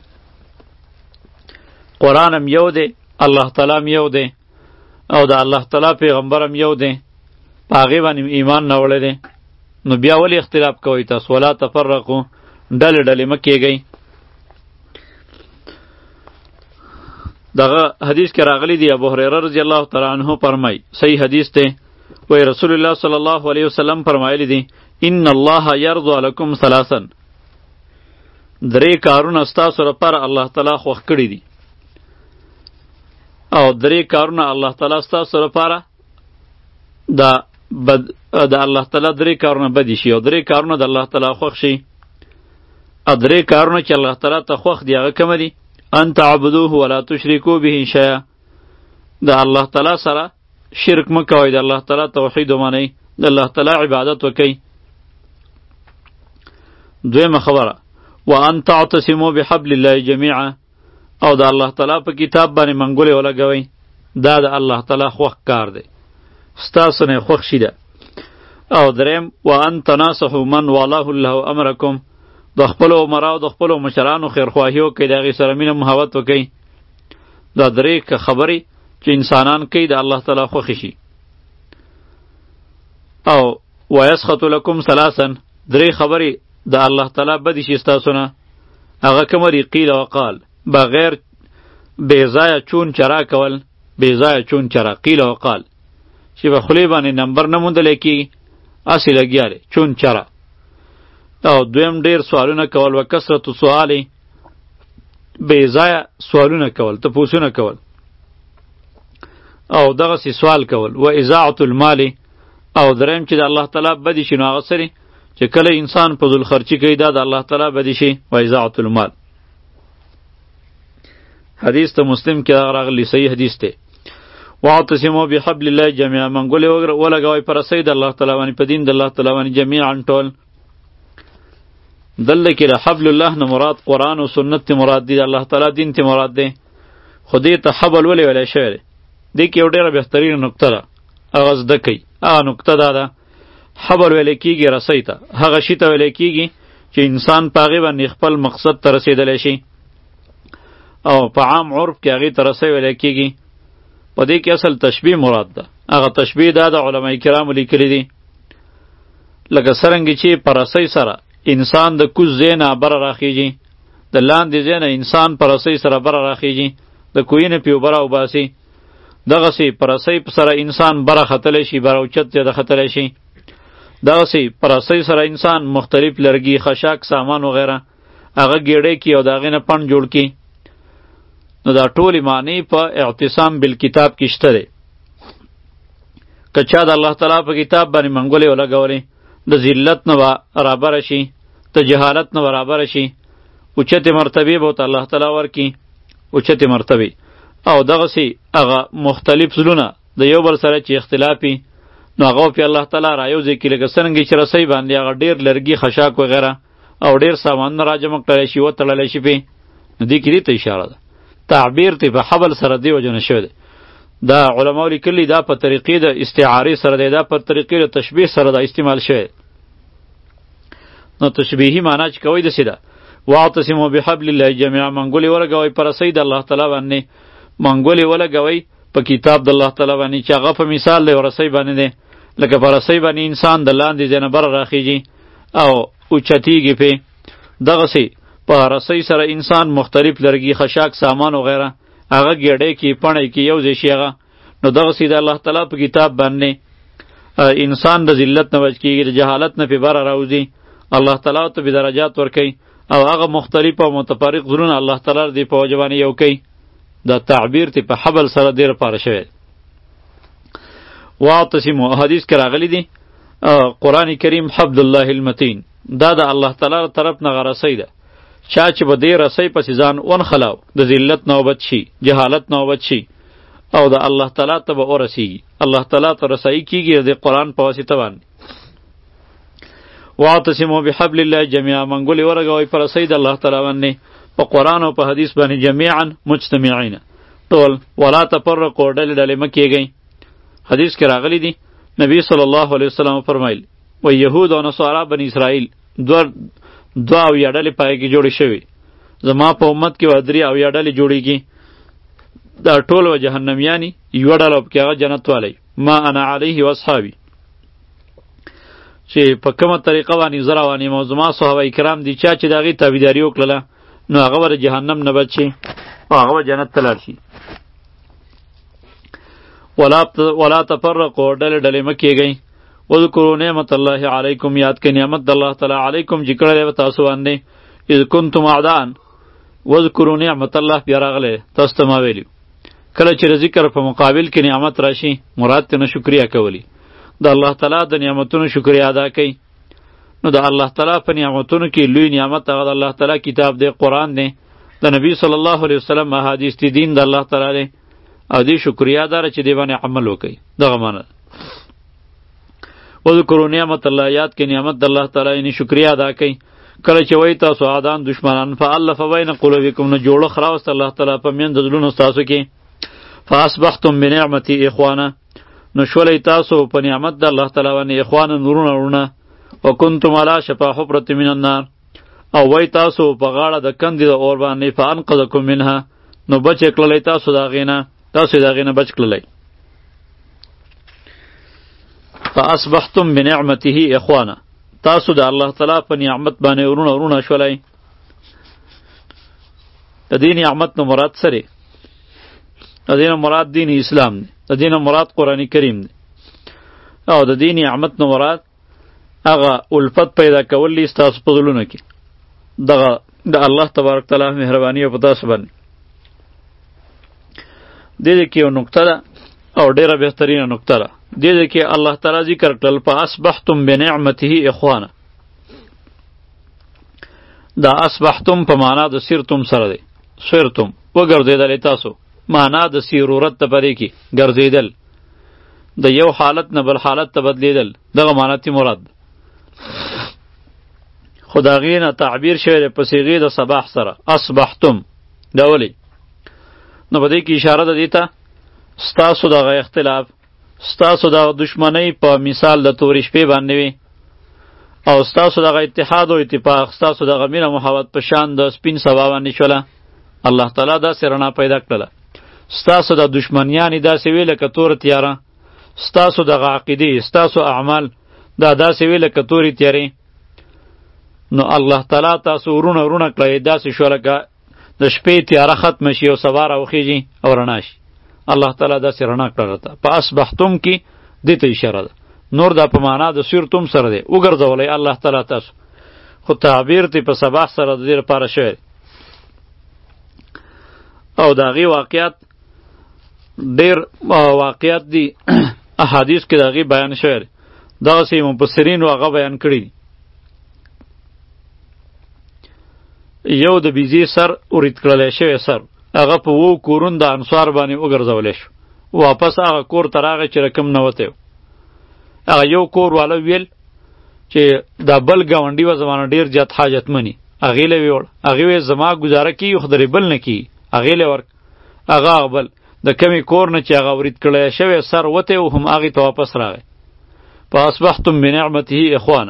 قرآن هم یو دی، الله تعالی هم یو دی، او د الله تعالی پیغمبر هم یو دی، په هغې باندې ایمان راوړی دی. نو بیا ولې اختلاف کوئ تاسو؟ ولا تفرقوا، ډلې ډلې مه کېږئ. دغه حدیث کې راغلی دی ابو هریره رضی الله تعالی عنه فرمای، صحیح حدیث دی، وی رسول الله صلی الله علیه وسلم فرمایلی دی ان الله یرضى لكم ثلاثا، درې کارونه ستاسو لپاره الله تعالی خوښ کړي دي، او درې کارونه الله تعالی ستاسو لپاره د بد د الله تعالی درې کارونه بدې شي، او درې کارونه د الله تعالی خوښ شي. او درې کارونه چې الله تعالی ته خوښ دي هغه کوم دي؟ ان تعبدوه ولا تشركوا به شيئا، د الله تعالی سره شرک مه کوئ، د الله تعالی توحید ومنئ، د الله تعالی عبادت وکئ. دویمه خبره وان تعتصموا بحبل الله جميعا، او د الله تعالی په کتاب باندې منګولې ولګوئ. دا د الله تعالی خوښ کار دی، ستاسو نه خوښ شي ده. او دریم وان تناصحوا من والله الله امرکم، د خپلو عمراو د خپلو مشرانو خیرخواهي وکئ، د هغې سره مینه محبت وکئ. دا درې خبرې چې انسانان کوي د الله تعالی خوښې شي. او ویسخط لکم ثلاثا، درې خبرې د الله تعالی بدې شي ستاسو نه، هغه کومه دي؟ قیل وقال، بغیر بیزای چون چرا کول، بیزای چون چرا قیل و قال چې په خولې باندې نمبر نه موندلی کېږي هسې لګیا دی چون چرا. او دویم ډېر سوالونه کول و کثرت سوالې، بیزای سوالونه کول، تپوسونه کول او دغسې سوال کول. و اضاعة المال، او دریم چې د الله تعالی بدي شي نو هغه سرې چې کله انسان فضول خرچي کوي دا د الله تعالی بدي شي. و اضاعة المال حدیث ته مسلم کې راغلی صحیح حدیث دی. واعتصموا بحبل الله جميعا، منګولې ولګوئ پر رسۍ د الله تعالی باندې، په دین د الله تعالی باندې جميعا ټول. دلته کې د حبل الله نه مراد قرآن او سنت ته مراد دی، د الله تعالی دین ته مراد دی. خو دې ته حبل ولې ویلی شوی دی؟ دې کې یو ډېره بهترینه نکته ده، هغه زده کوئ. هغه نکته دا ده حبل ویلی کېږي رسۍ ته، هغه شي ته ویلی کېږي چې انسان په هغې باندې خپل مقصد ته رسېدلی شي، او په عام عرف کې هغې ته رسۍ ویلی کېږي. په دې کې اصل تشبیه مراد ده. هغه تشبیه دا د علماء کرامو لیکلی دي لکه څرنګه چې په رسۍ سره انسان د کوز ځای نه بره راخیږي، د لاندې ځای نه انسان په رسۍ سره بره راخیږي، د کوهي نه پې اوبه راوباسي، دغسې په رسۍ سره انسان بره ختلی شي، بره اوچت ځای ته ختلی شي. دغسې په رسۍ سره انسان مختلف لرګي، خشاک، سامان وغیره هغه ګېډی کي او د هغې نه پڼ جوړ کي. نو دا ټولې معنی په اعتصام بالکتاب کې شته دی. که چا د الله تعالی په کتاب باندې منګولې ولګولې د ذلت نه به رابره شي، د جهالت نه به رابره شي، اوچتې مرتبې به ورته الله تعالی ورکړي، اوچتې مرتبې. او دغسې هغه مختلف زړونه د یو بل سره چې اختلاف وي نو هغه پې الله تعالی رایوځای کړي، لکه څرنګه چې رسۍ باندې هغه ډېر لرګي، خشاک وغیره او ډېر سامانونه راجمع کړلی شي، وتړلی شي پې. نو دې کې دې ته اشاره ده. تعبیر ته په حبل سره دی وجه نه شوی دی. دا علماء لیکلي دا په طریقې د استعارې سره دی، دا په طریقې د تشبیه سره دا استعمال شوی. نو تشبیهي معنا چې کوئ داسې ده واعتصموا بحبل الله جميعا، منګولې ولګوئ په رسۍ د الله تعالی باندې، منګولې ولګوئ په کتاب د الله تعالی باندې چې هغه په مثال د یو رسۍ باندې دی. لکه په رسۍ باندې انسان د لاندې ځای نه بره راخیږي او اوچتېږي پې، دغسې په رسۍ سره انسان مختلف لرګي، خشاک، سامان وغیره هغه ګېډی کې، پڼی کې یو ځای شي هغه. نو دغسې د الله تعالی په کتاب باندې انسان د ذلت نه بچ کېږي، د جهالت نه پې بره راوځي، الله تعالی ته به درجات ورکوي، او هغه مختلف او متفرق زړونه الله تعالی دې په وجه باندې یو کوي. دا تعبیر ته په حبل سره دې لپاره شوی. واعتصموا حدیث کې راغلی دی قرآن کریم حبل الله المتین، دا د الله تعالی طرف نه رسۍ ده. چا چې به دې رسۍ پسې ځان ونښلاو د ذلت نه وبد شي، جهالت نه وبد شي او د الله تعالی ته به ورسیږي، الله تعالی ته رسایي کېږي د قرآن په واسطه باندې. واعتصموا بحبل الله جميعا، منګولې ورګوئ په رسۍ د الله تعالی باندې، په قرآن او په حدیث باندې جميعا مجتمعین ټول. ولا تفرقوا، ډلې ډلې مه کېږئ. حدیث کې راغلی دی نبی صلی الله علیه وسلم فرمایل و یهود او نصارا بنی اسرائیل دوه دوه اویا ډلې پای کې جوړې شوي، زما په امت کې به درې اویا ډلې جوړېږي، دا ټول به جهنمیاني، یوه ډله پکې هغه جنت والی، ما انا علیه و اصحابي، چې په کومه طریقه باندې زه روان یم او زما صحابه کرام دي، چا چې د هغې تابعداري وکړله نو هغه به د جهنم نه بچ شي او هغه به جنت ته لاړ شي. ولا تفرقوا، ډلې ډلې مه کېږئ. واذکروا نعمت الله علیکم، یاد کړئ نعمت د الله تعالی علیکم چې کړی دی تاسو باندې. اذ کنتم اعداء، واذکروا نعمت الله بیا راغلی، تاسو ته ما ویلي کله چې د ذکر په مقابل کې نعمت راشي مراد ته نه شکریا کولی، د الله تعالی د نعمتونو شکریا ادا کوي. نو د الله تعالی په نعمتونو کې لوی نعمت هغه د الله تعالی کتاب دی، قرآن دی، د نبی صلی الله علیه وسلم احادیث دی، دین د الله تعالی دی، او دې شکریا داره چې دې باندې عمل وکړي. دغه معنی وذکروا نعمت الله، یاد کې نعمت د الله تعالی یعنی شکریا ادا کوي. کله چې وایي تاسو عادان دشمنان فالف بین قلوبکم، نه جوړه خراوست الله تعالی په میند زړونو ستاسو کې، فاصبحتم بنعمتي اخوانا، نو شولئ تاسو په نعمت د الله تعالی باندې اخوانا نورونه ورونه، وکنتم علی شفا حفرة من النار، او وای تاسو په غاړه د کندې د اور باندې، فانقذکم منها، نو بچ کړلی تاسو د هغې نه، تاسو د هغې نه بچ کړلی. فاصبحتم بنعمته اخوانا، تاسو د الله تعالی په نعمت باندې ورونه ورونه شولئ. د دې نعمت نه مراد سره د دې نه مراد دین اسلام دی، د دې نه مراد قرآن کریم دی، او د دې نعمت نه مراد هغه الفت پیدا کول دي ستاسو په زړونو کې، دغه د الله تبارک تعالی مهرباني په تاسو باندې. دې دې کې یو نقطه ده او ډیره بهترینه نقطه ده. دې دې کې الله تعالی ذکر کړل فاصبحتم بنعمته اخوانا. دا اصبحتم په معنا د سیرتم سره دی، سیرتم وګرځېدلې تاسو، معنا د سیرورت ته پرې کې ګرځېدل، د یو حالت نه بل حالت ته بدلیدل، دغه معنا تی مراد. خداغې نه تعبیر شوی دی په صیغې د صباح سره، اصبحتم. دا ولې؟ نو په دې کې اشاره ده دې ته ستاسو دغه اختلاف، ستاسو دغه دشمنۍ په مثال د تورې شپې باندې وي، او ستاسو دغه اتحاد او اتفاق، ستاسو دغه مینه محبت په شان د سپین سبا باندې شوله. الله تعالی داسې رڼا پیدا کړله. ستاسو د دشمنیانې داسې وي لکه توره تیاره، ستاسو دغه عقیدې، ستاسو اعمال دا داسې وي لکه تورې تیارې. نو الله تعالی تاسو ورونه ورونه کړئ، داسې شو لکه د شپې تیاره ختمه شي او سبا راوخیږي او رڼا شي. الله تعالی داسې رڼا کړله ته. په اصبحتم کې دې ته اشاره ده. نور دا په معنا د سیرتم سره دی، وګرځولی الله تعالی تاسو، خو تعبیر تی په صباح سره د دې لپاره شوی دی. او د هغې واقعیت ډېر واقعیت دي احادیث کې د هغې بیان شوی دی، دغسې مفسرینو هغه بیان کړي دي. یو د بیزې سر ورید کړلی شوی سر، هغه په وو کورون د انصار باندې وګرځولی شو، واپس هغه کور ته راغی چې رقم نه وتی. هغه یو کور والا ویل چې دا بل ګاونډي و زمانه ډېر زیات حاجتمني، هغې له ویوړ، هغې ویل زما ګزاره کېږي خو درې بل نه کېږي، هغې له ورک. هغه هغه بل د کمې کور نه چې هغه ورید کړی شوی سر وتی و هم هغې ته واپس راغی. فاصبحتم بنعمته اخوانا.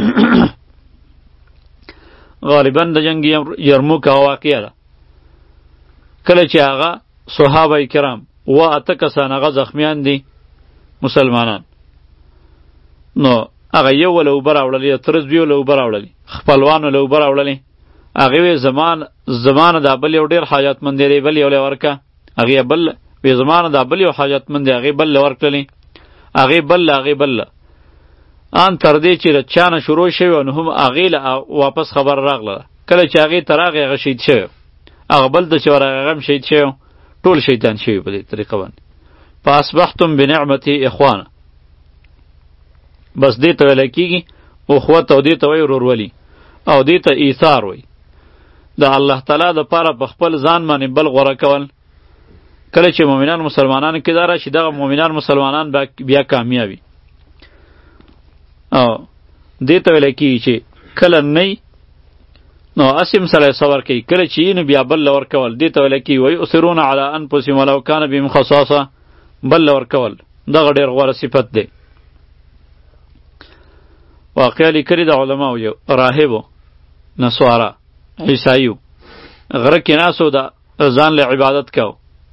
غالبا د جنگ یرموک هغه واقعه ده، کله چې هغه صحابه کرام و اته کسان هغه زخمیان دي مسلمانان، نو هغه یو له اوبه راوړلې، ترز بیو له اوبه راوړلې، خپلوانو له اوبه راوړلې. هغې وی زمان زمانه دا بل یو ډېر حاجتمند دی، بل یو له ورکه. هغې بل وی زمانه دا بل یو حاجتمند دی، هغې بل له ورکړلې، هغې بل له هغې بل له ان تر دې چې د چا نه شروع شوی نو هم هغې له واپس خبر راغله. کله چې هغې ته راغی هغه شهید شوی، هغه بل ته چې ورغی هغه هم شهید شوی، ټول شهیدان شوي په دې طریقه باندې. فاصبحتم بنعمتي اخوانا. بس دې ته ویلی کېږي اخوت، او دې ته وایي ورورولي، او دې ته ایثار وایي. د الله تعالی دپاره په خپل ځان باندې بل غوره کول. کله چې مؤمنان مسلمانانو کې دا راشي، دغه مؤمنان مسلمانان بیا کامیابي. او دې ته ویلی کېږي چې کله نه نو اسیم سره صبر کوي، کله چې نو بیا بل له ورکول. دې ته ویلی کېږي ویؤثرون علی انفسهم ولو کان بهم خصاصه، بل له ورکول دغه ډېر غوره صفت دی. واقعا لیکلي د علماو یو راهبو نسوارا عیسایو غره کې ناسو د ځان له عبادت کو،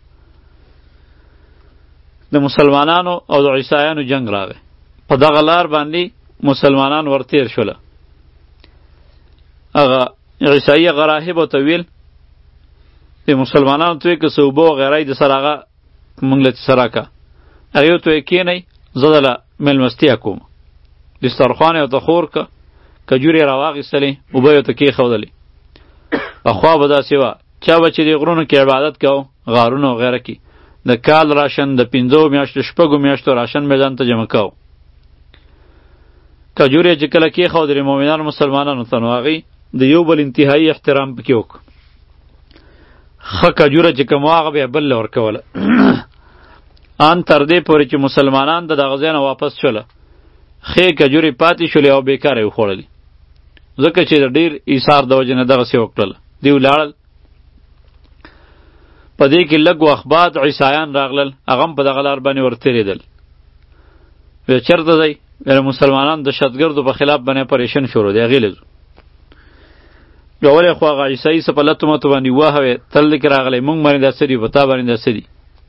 د مسلمانانو او د عیسایانو جنگ راغی، په دغه لار باندې مسلمانان ورتیر شوله. هغه عیسائی هغه راهبو ته ویل د مسلمانانو ته یې که څه اوبه وغیره یې د سره هغه موږ له سره راکړه. هغې ورته ویې کښېنئ زه دله مېلمستیا کوم. دسترخوان یې ورته خور که، کجورې یې راواخیستلې، اوبه یې ورته کېښودلې. پخوا به داسې وه چا به چې د غرونو کې عبادت کو، غارونو وغیره کې د کال راشن د پنځو میاشتو شپږو میاشتو راشن مې ځان ته جمع کو. کجورې چې کله کېښودلې مؤمنانو مسلمانانو ته، نو هغې د یو بل انتهایی احترام پکې وکړو. ښه کجوره چې کوم وه هغه به یې بل له ورکوله. ان تر دې پورې چې مسلمانان د دغه ځای نه واپس شوله، ښې کجورې پاتې شولې او بېکاره یې وخوړلې، ځکه چې د ډېر ایثار د وجې نه دغسې وکړله. دوی ولاړل، په دې کې لږ وخت بعد عیسایان راغلل، هغه هم په دغه لار باندې ورتېرېدل. ویل چېرته ځئ؟ ویل مسلمانان د دهشتګردو په خلاف باندې اپریشن شروع دی، هغې له ځو. بیا ولې خو هغه عیسایي څه په لتو متو باندې ووهوې، تل دې کې راغلی موږ باندې دا څه دي، په تا باندې دا څه دي.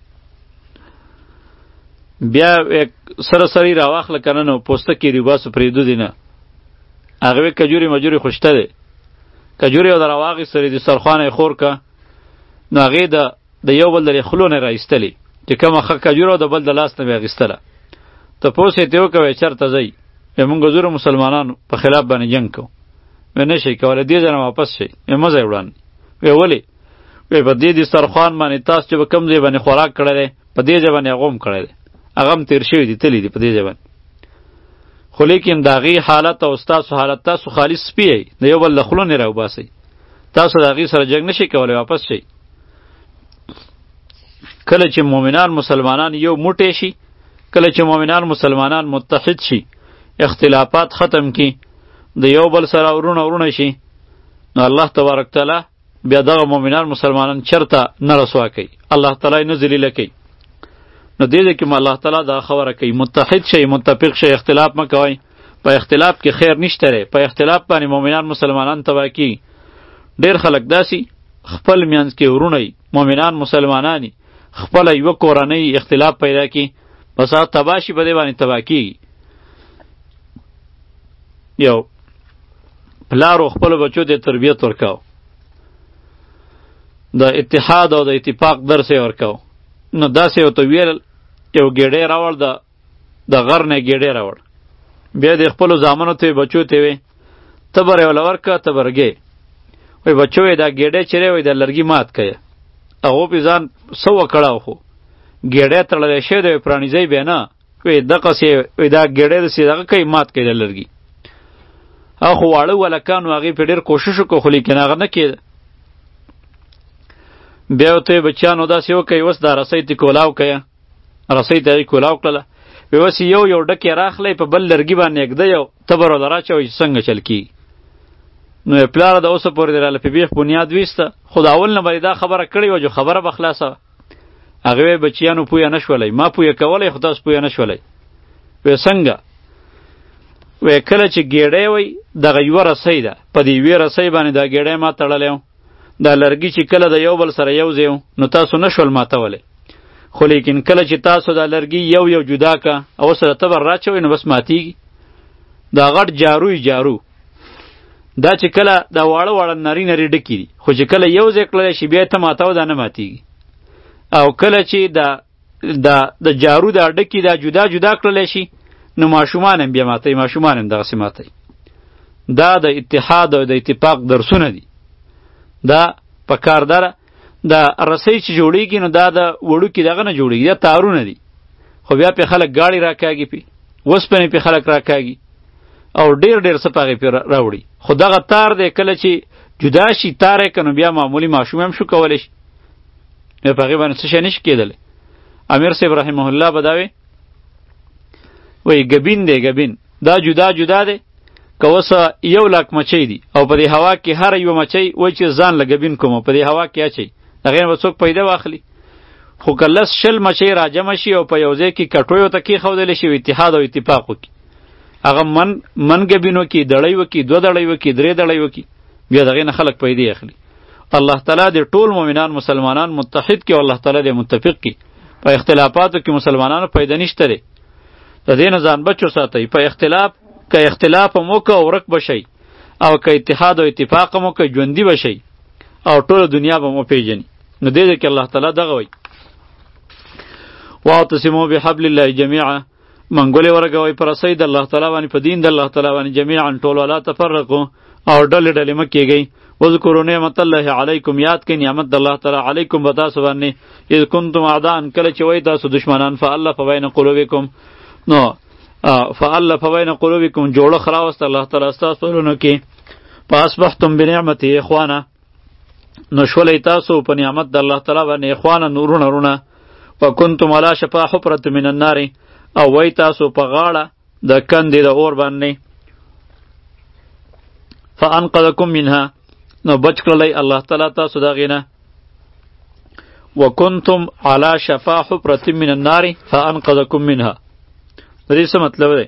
بیا سره سرې راواخله که نه نو پوستکي یې باسو پرېږدو دې نه. هغې وې کجورې مجورې خو شته دی، کجورې یې در راواخېستلې، دسترخوان یې خور که، نو هغې د د یو بل د خلو نه راایستلې چې کومه ښه کجوره د بل د لاس نه به اخیستله. تپوس یې ترې وکړه وایي چېرته ځئ؟ وایي موږ زورو مسلمانانو په خلاف باندې جنګ کوو. وایي نه شئ کولی، دې ځای نه واپس شئ. وایي مه ځئ وړاندې. وایي ولې؟ وایي په دې دسترخوان باندې تاسو چې به کوم ځای باندې خوراک کړی دی په دې ځای باندې هغه هم کړی دی، هغه هم تېر شوي دي، تللی دي په دې ځای باندې. خو لیکن د هغې حالت او ستاسو حالت، تاسو خالص سپي یئ، د یو بل د خولو نه راوباسئ. تاسو د هغې سره جنګ نه شئ کولی، واپس شئ. کله چې مؤمنان مسلمانان یو موټی شي، کله چې مؤمنان مسلمانان متحد شي، اختلافات ختم کی، د یو بل سره ورونه ورونه شي، نو الله تبارک تعالی بیا دغه مؤمنان مسلمانان چرته نه رسوا کوي، الله تعالی نه ذلیله کوي. نو دې ځای کې الله تعالی دا خبره کوي متحد شئ، متفق شئ، اختلاف مه کوئ. په اختلاف کې خیر نشته دی، په اختلاف باندې مؤمنان مسلمانان تباه کیږي. ډېر خلک داسې خپل منځ کې ورونه وي، مؤمنان مسلمانان خپله یوه کورنۍ اختلاف پیدا کړي، بس هغه تباه شي، په دې باندې تباه کیږي. یو پلارو خپلو بچو ته تربیت ورکاو، د اتحاد او د اتفاق درس یې ورکاو. نو داسې ورته ویل یو ګېډۍ راوړ، د د غر نه ګېډۍ راوړ، بیا د خپلو زامنو ته بچو ته وی ته به یې وله ورکړه ته به رګې. وایي بچو یې دا ګېډۍ چې دی وایي دا لرګي مات کړه. هغو پې ځان څه وکړه، خو ګېډۍ تړلی شوی دی، پرانیزئ بیا نه. وایي دقسې وایي دا ګېډۍ داسې دغه کوي، مات کوي دا لرګي. هغه خو واړه هلکان و، هغې پې ډېر کوشش وکړو، خو لیکن هغه نه کېده. بیا ورته وایي بچیانو داسې وکئ، اوس دا رسۍ ته کولاو کړه، رسۍ ته هغې کولاو کړله. وایي اوس یو یو ډک یې راخلی، په بل لرګي باندې ږدئ او تبر ورله راچوئ چې څنګه چل کېږي. نو یې پلاره د اوسه پورې د راله په بیخ بنیاد ویسته، خو د اول نه به دا خبره کړې وه چې خبره به خلاصه وه. هغې وایي بچیانو پویه نه شولی، ما پویه کولی خو تاسو پویه نه شولی. وایي څنګه؟ وایي کله چې ګېډۍ وایي دغه یوه رسۍ ده، په دې یوې رسۍ باندې دا ګېډۍ ما تړلی و، دا لرګي چې کله د یو بل سره یو ځای و نو تاسو نه شول ماتولی، خو لیکن کله چې تاسو دا لرګي یو یو جدا که او سره تبر راچوئ نو بس ماتیږي. دا غټ جاروی جارو دا چې کله دا واړه واړه نری نری ډکي دي، خو چې کله یو ځای کړلی شي بیا یې ته ماتوه دا نه ماتیږي. او کله چې دا دا د جارو دا ډکي دا جدا جدا کړلی شي نو ماشومان هم بیا ماتوي، ماشومان هم دغسې ماتوي. دا د اتحاد او د اتفاق درسونه دي. دا په کارداره دا رسۍ چې جوړیږي نو دا د وړوکي دغه نه جوړیږي، دا تارونه دي، خو بیا پې خلک ګاډي راکاږي، پې اوسپنې پې خلک راکاږي او ډېر ډېر څه په هغې پې راوړي. خو دغه تار دی کله چې جدا شي تار یې که نو بیا معمولي ماشوم هم شو کولی شي، بیا په هغې باندې څه شی نه شي کېدلی. امیر صاحب رحمه الله به دا وی وایي ګبین دی ګبین، دا جدا جدا دی، که اوس یو لاک مچۍ دي او په دې هوا کې هر یوه مچۍ وایي چې ځان له ګبین کوم په دې هوا کې اچوي، هغې نه به څوک پیدا واخلي. خو که لس شل مچۍ راجمع شي او په یو ځای کې کټویو ته کېښودلی شي اتحاد او اتفاق وکړي، هغه من من ګبین وکړي، دړی وکړي، دوه دړی وکړي، درې دړی وکړي، بیا د هغې نه خلک پیدې اخلي. الله تعالی د ټول مؤمنان مسلمانان متحد کړي او الله تعالی د متفق کړي. په اختلافاتو کې مسلمانانو پیدا نشته دی، د دې نه ځان بچو ساتئ. په اختلاف که اختلاف هم وکړه ورک به شئ، او که اتحاد او اتفاق هم وکړه ژوندي به شئ او ټوله دنیا به مو پیژني. نو دې ځای کې الله تعالی دغه وایي واعتصموا بحبل الله جمیعا، منګولې ورګوئ په رسۍ د الله تعالی باندې، په دین د الله تعالی باندې جمیعا ټول، ولا تفرقوا او ډلې ډلې مه کېږئ. واذکروا نعمت الله علیکم، یاد کړئ نعمت د الله تعالی علیکم په تاسو باندې، اذ کنتم اعداء، کله چې وئ تاسو دشمنان، فالف بین قلوبکم، نو فالف بین قلوبکم جوړښت راوست الله تعالی ستاسو زړونو کې، فاصبحتم بنعمته اخوانا، نو شولئ تاسو په نعمت د الله تعالی باندې اخوانا نورونه رونه، وکنتم علی شفا حفرة من النار، او وای تاسو په غاړه د کندې د اور باندې، فانقذکم منها، نو بچ کړلی الله تعالی تاسو د هغې نه، وکنتم علی شفا حفرة من النار فانقذکم منها. د دې څه مطلب دی؟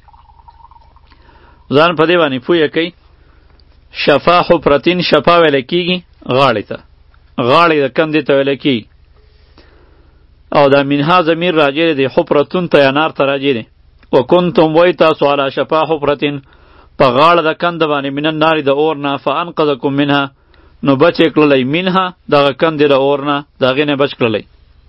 ځان په دې باندې پوهه کوئ. شفا حفرتین، شفا ویلی کېږي غاړې ته، غاړې د کندې ته ویلی کېږي، او دا منها ضمیر راجع دی حفرتون ته یا نار ته راجع دی. وکنتم وای تاسو علی شفا حفرتین، په غاړه د کنده باندې من النار د اور نه، فانقذکم منها، نو بچ کړلی منها دغه کندې د اور نه د هغې نه بچ کړلی.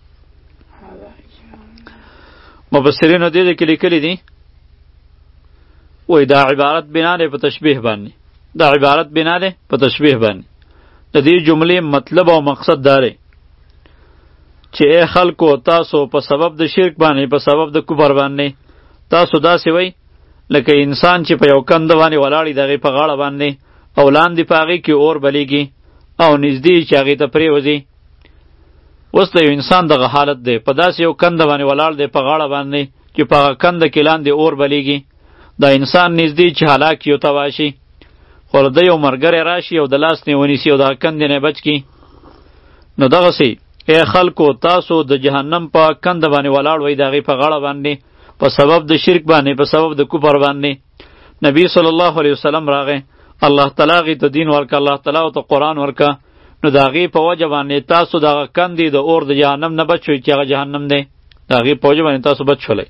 مفسرینو دې کې لیکلي دي وای دا عبارت بنا دی په تشبیه باندې، دا عبارت بنا دی په تشبیه باندې. د دې جملې مطلب او مقصد دا دی چې ای خلکو تاسو په سبب د شرک باندې، په سبب د کفر باندې تاسو داسې وای لکه انسان چې په یو کند باندې ولاړی د هغې په غاړه باندې او لاندې په هغې کې اور بلیږي او نږدې چې هغې ته پرېوځي. اوس د یو انسان دغه حالت دی، په داسې یو کند باندې ولاړ دی په غاړه باندې چې په هغه کنده کې لاندې اور بلیږي. دا انسان نږدې چې هلاک یو تباه شي، خو د یو ملګری راشي او د لاس نه ونیسي او دغه کندې نه بچ کړي. نو دغسې ای خلکو تاسو د جهنم په کنده باندې ولاړ وئ د هغې په غاړه باندې په سبب د شرک باندې، په سبب د کفر باندې. نبی صلی الله علیه وسلم راغی، الله تعالی هغې ته دین ورکه، الله تعالی ورته قرآن ورکه. نو د هغې په وجه باندې تاسو دغه کندې د اور د جهنم نه بچ شوئ چې هغه جهنم دی، د هغې په وجه باندې تاسو بچ شولی.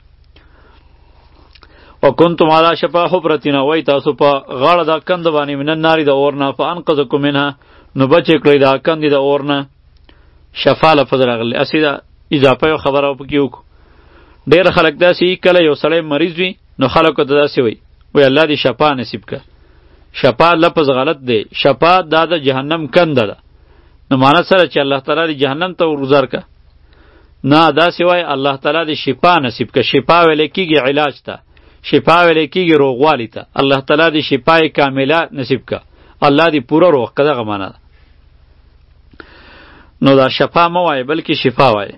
وکنتم علی شفا حفرة، وای تاسو په غاړه د کند باندې من النار د اور نه، فانقذکم منها، نو بچ یې کړئ د کندې د اور نه. شفا لفظ راغلی، اسی دا اضافه یو خبره پکې وکړو. ډېر خلک داسې کله یو سړی مریض وي نو خلکو ته داسې وایي وای الله دې شفا نصیب کړه. شفا لفظ غلط دی، شفا دا د جهنم کنده ده. نو معنی سره چې الله تعالی دې جهنم ته ورګزار کړه، نه داسې وایي الله تعالی دې شفا نصیب کړه. شفا ویل کېږي علاج ته، شفا ویل کېږي روغوالي ته. الله تعالی دې شفای کامله نصیب کړه، الله دې پوره روغ کړه، دغه معنی ده. نو دا شفا مه وایه بلکې شفا وایه.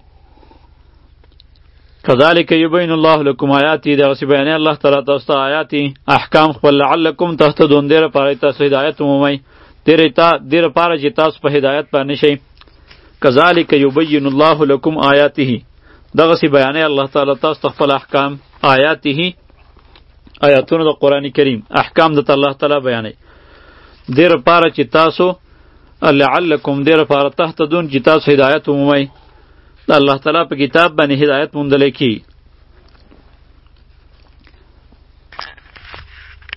کذالک یبین الله لکم آیاتی، دغسې بیانوي الله تعالی تاسو ته آیاتی احکام خپل، لعلکم تهتدون، دې لپاره تاسو هدایت ومومئ، دې لپاره چې تاسو په هدایت باندې شئ. کذالک یبین الله لکم آیاته، دغسې بیانوي الله تعالی تاسو ته خپل احکام، آیاته آیاتونه د قرآن کریم، احکام د الله تعالی بیانوي دې لپاره چې تاسو لعلکم، دې لپاره تهتدون چې تاسو هدایت ومومئ. د الله تعالی په کتاب باندې هدایت موندلی کیږي.